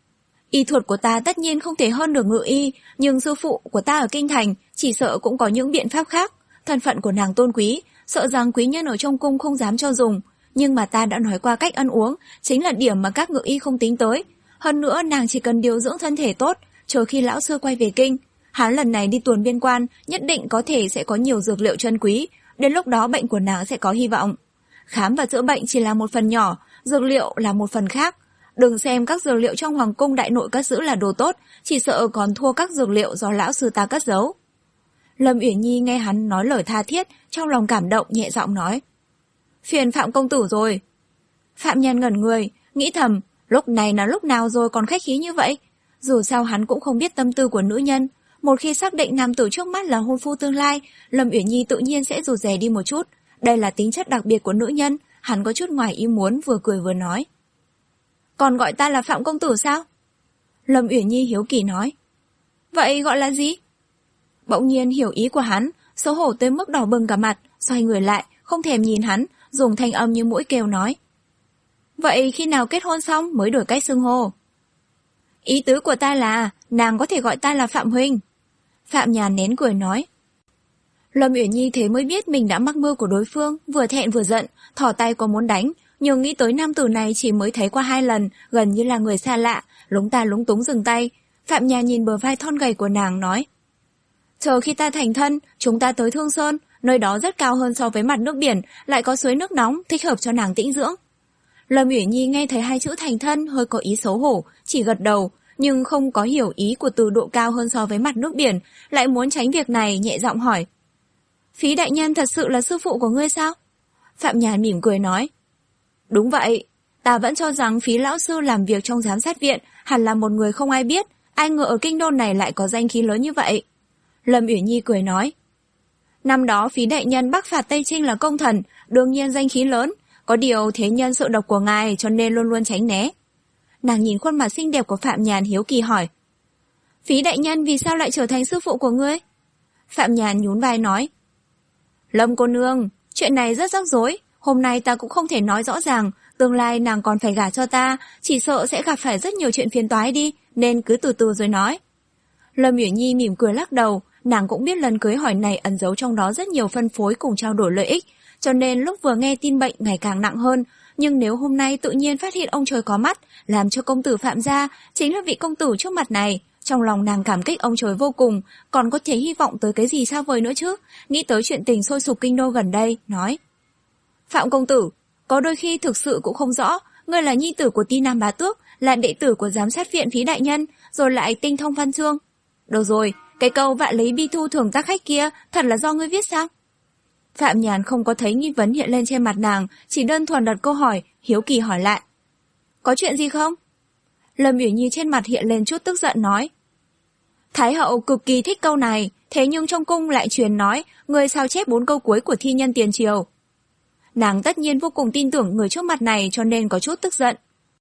Y thuật của ta tất nhiên không thể hơn được ngự y, nhưng sư phụ của ta ở kinh thành chỉ sợ cũng có những biện pháp khác. Thân phận của nàng tôn quý, sợ rằng quý nhân ở trong cung không dám cho dùng. Nhưng mà ta đã nói qua cách ăn uống, chính là điểm mà các ngự y không tính tới. Hơn nữa nàng chỉ cần điều dưỡng thân thể tốt, chờ khi lão sư quay về kinh. Hắn lần này đi tuần biên quan, nhất định có thể sẽ có nhiều dược liệu chân quý, đến lúc đó bệnh của nàng sẽ có hy vọng. Khám và chữa bệnh chỉ là một phần nhỏ, dược liệu là một phần khác. Đừng xem các dược liệu trong hoàng cung đại nội cất giữ là đồ tốt, chỉ sợ còn thua các dược liệu do lão sư ta cất giấu. Lâm Uyển Nhi nghe hắn nói lời tha thiết, trong lòng cảm động nhẹ giọng nói. Phiền Phạm công tử rồi. Phạm Nhàn ngẩn người, nghĩ thầm, lúc này là lúc nào rồi còn khách khí như vậy? Dù sao hắn cũng không biết tâm tư của nữ nhân. Một khi xác định nam tử trước mắt là hôn phu tương lai, Lâm Uyển Nhi tự nhiên sẽ rụt rè đi một chút. Đây là tính chất đặc biệt của nữ nhân, hắn có chút ngoài ý muốn, vừa cười vừa nói. Còn gọi ta là Phạm công tử sao? Lâm Uyển Nhi hiếu kỳ nói. Vậy gọi là gì? Bỗng nhiên hiểu ý của hắn, xấu hổ tới mức đỏ bừng cả mặt, xoay người lại, không thèm nhìn hắn, dùng thanh âm như mũi kêu nói. Vậy khi nào kết hôn xong mới đổi cách xưng hô? Ý tứ của ta là, nàng có thể gọi ta là Phạm huynh. Phạm Nhàn nén cười nói. Lâm Uyển Nhi thế mới biết mình đã mắc mưu của đối phương, vừa thẹn vừa giận, thỏ tay có muốn đánh, nhưng nghĩ tới nam tử này chỉ mới thấy qua hai lần, gần như là người xa lạ, lúng ta lúng túng dừng tay. Phạm Nhàn nhìn bờ vai thon gầy của nàng nói. Chờ khi ta thành thân, chúng ta tới Thương Sơn, nơi đó rất cao hơn so với mặt nước biển, lại có suối nước nóng, thích hợp cho nàng tĩnh dưỡng. Lâm Uyển Nhi nghe thấy hai chữ thành thân hơi có ý xấu hổ, chỉ gật đầu, nhưng không có hiểu ý của từ độ cao hơn so với mặt nước biển, lại muốn tránh việc này, nhẹ giọng hỏi. Phí đại nhân thật sự là sư phụ của ngươi sao? Phạm Nhàn mỉm cười nói. Đúng vậy, ta vẫn cho rằng Phí lão sư làm việc trong giám sát viện hẳn là một người không ai biết, ai ngờ ở kinh đô này lại có danh khí lớn như vậy. Lâm Uyển Nhi cười nói. Năm đó Phí đại nhân bắc phạt Tây Trinh là công thần, đương nhiên danh khí lớn, có điều thế nhân sợ độc của ngài cho nên luôn luôn tránh né. Nàng nhìn khuôn mặt xinh đẹp của Phạm Nhàn hiếu kỳ hỏi. Phí đại nhân vì sao lại trở thành sư phụ của ngươi? Phạm Nhàn nhún vai nói. Lâm cô nương, chuyện này rất rắc rối, hôm nay ta cũng không thể nói rõ ràng, tương lai nàng còn phải gả cho ta, chỉ sợ sẽ gặp phải rất nhiều chuyện phiền toái đi, nên cứ từ từ rồi nói. Lâm Uyển Nhi mỉm cười lắc đầu, nàng cũng biết lần cưới hỏi này ẩn giấu trong đó rất nhiều phân phối cùng trao đổi lợi ích, cho nên lúc vừa nghe tin bệnh ngày càng nặng hơn, nhưng nếu hôm nay tự nhiên phát hiện ông trời có mắt, làm cho công tử Phạm gia chính là vị công tử trước mặt này, trong lòng nàng cảm kích ông trời vô cùng, còn có thể hy vọng tới cái gì xa vời nữa chứ, nghĩ tới chuyện tình sôi sục kinh đô gần đây, nói. Phạm công tử, có đôi khi thực sự cũng không rõ, ngươi là nhi tử của Ti Nam Bá Tước, là đệ tử của giám sát viện Phí đại nhân, rồi lại tinh thông văn chương. Được rồi, cái câu vạn lấy bi thu thường tác khách kia, thật là do ngươi viết sao? Phạm Nhàn không có thấy nghi vấn hiện lên trên mặt nàng, chỉ đơn thuần đặt câu hỏi, hiếu kỳ hỏi lại. Có chuyện gì không? Lâm Uyển Nhi trên mặt hiện lên chút tức giận nói. Thái hậu cực kỳ thích câu này, thế nhưng trong cung lại truyền nói, người sao chép bốn câu cuối của thi nhân tiền triều. Nàng tất nhiên vô cùng tin tưởng người trước mặt này cho nên có chút tức giận.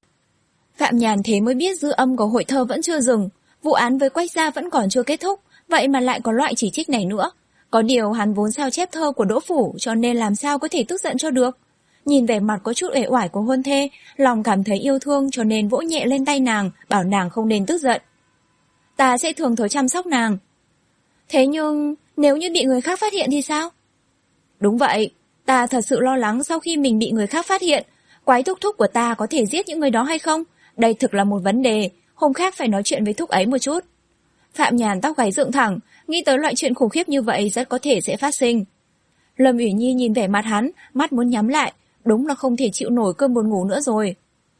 Phạm Nhàn thế mới biết dư âm của hội thơ vẫn chưa dừng, vụ án với Quách gia vẫn còn chưa kết thúc, vậy mà lại có loại chỉ trích này nữa. Có điều hắn vốn sao chép thơ của Đỗ Phủ cho nên làm sao có thể tức giận cho được. Nhìn vẻ mặt có chút uể oải của hôn thê, lòng cảm thấy yêu thương cho nên vỗ nhẹ lên tay nàng, bảo nàng không nên tức giận. Ta sẽ thường thối chăm sóc nàng. Thế nhưng, nếu như bị người khác phát hiện thì sao? Đúng vậy, ta thật sự lo lắng sau khi mình bị người khác phát hiện, quái thúc thúc của ta có thể giết những người đó hay không? Đây thực là một vấn đề, hôm khác phải nói chuyện với thúc ấy một chút. Phạm Nhàn tóc gáy dựng thẳng, nghĩ tới loại chuyện khủng khiếp như vậy rất có thể sẽ phát sinh. Lâm Uyển Nhi nhìn vẻ mặt hắn, mắt muốn nhắm lại, đúng là không thể chịu nổi cơn buồn ngủ nữa rồi.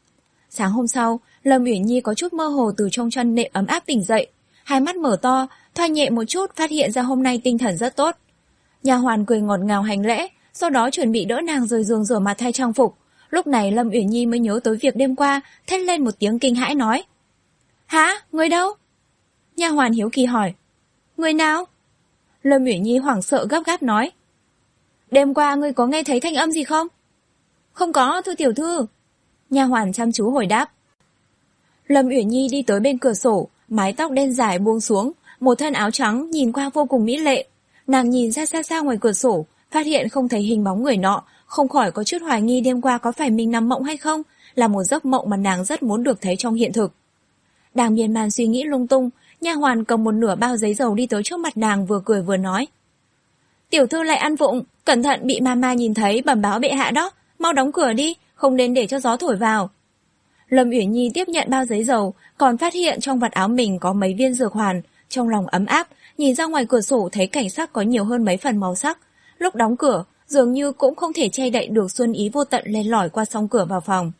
Sáng hôm sau, Lâm Uyển Nhi có chút mơ hồ từ trong chăn nệm ấm áp tỉnh dậy, hai mắt mở to, thoa nhẹ một chút phát hiện ra hôm nay tinh thần rất tốt. Nha hoàn cười ngọt ngào hành lễ, sau đó chuẩn bị đỡ nàng rời giường rửa mặt thay trang phục. Lúc này Lâm Uyển Nhi mới nhớ tới việc đêm qua, thét lên một tiếng kinh hãi nói: "Hả? Người đâu?" Nha hoàn hiếu kỳ hỏi: "Người nào?" Lâm Uyển Nhi hoảng sợ gấp gáp nói: "Đêm qua ngươi có nghe thấy thanh âm gì không?" "Không có, thưa tiểu thư." Nha hoàn chăm chú hồi đáp. Lâm Uyển Nhi đi tới bên cửa sổ, mái tóc đen dài buông xuống, một thân áo trắng nhìn qua vô cùng mỹ lệ. Nàng nhìn ra xa xa ngoài cửa sổ, phát hiện không thấy hình bóng người nọ, không khỏi có chút hoài nghi đêm qua có phải mình nằm mộng hay không, là một giấc mộng mà nàng rất muốn được thấy trong hiện thực. Đang miên man suy nghĩ lung tung, nha hoàn cầm một nửa bao giấy dầu đi tới trước mặt nàng, vừa cười vừa nói: "Tiểu thư lại ăn vụng, cẩn thận bị mama nhìn thấy bẩm báo bệ hạ đó, mau đóng cửa đi, không nên để cho gió thổi vào." Lâm Uyển Nhi tiếp nhận bao giấy dầu, còn phát hiện trong vạt áo mình có mấy viên dược hoàn, trong lòng ấm áp, nhìn ra ngoài cửa sổ thấy cảnh sắc có nhiều hơn mấy phần màu sắc. Lúc đóng cửa, dường như cũng không thể che đậy được xuân ý vô tận len lỏi qua song cửa vào phòng.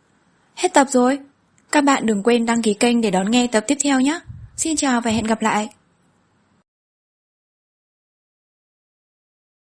Hết tập rồi. Các bạn đừng quên đăng ký kênh để đón nghe tập tiếp theo nhé. Xin chào và hẹn gặp lại.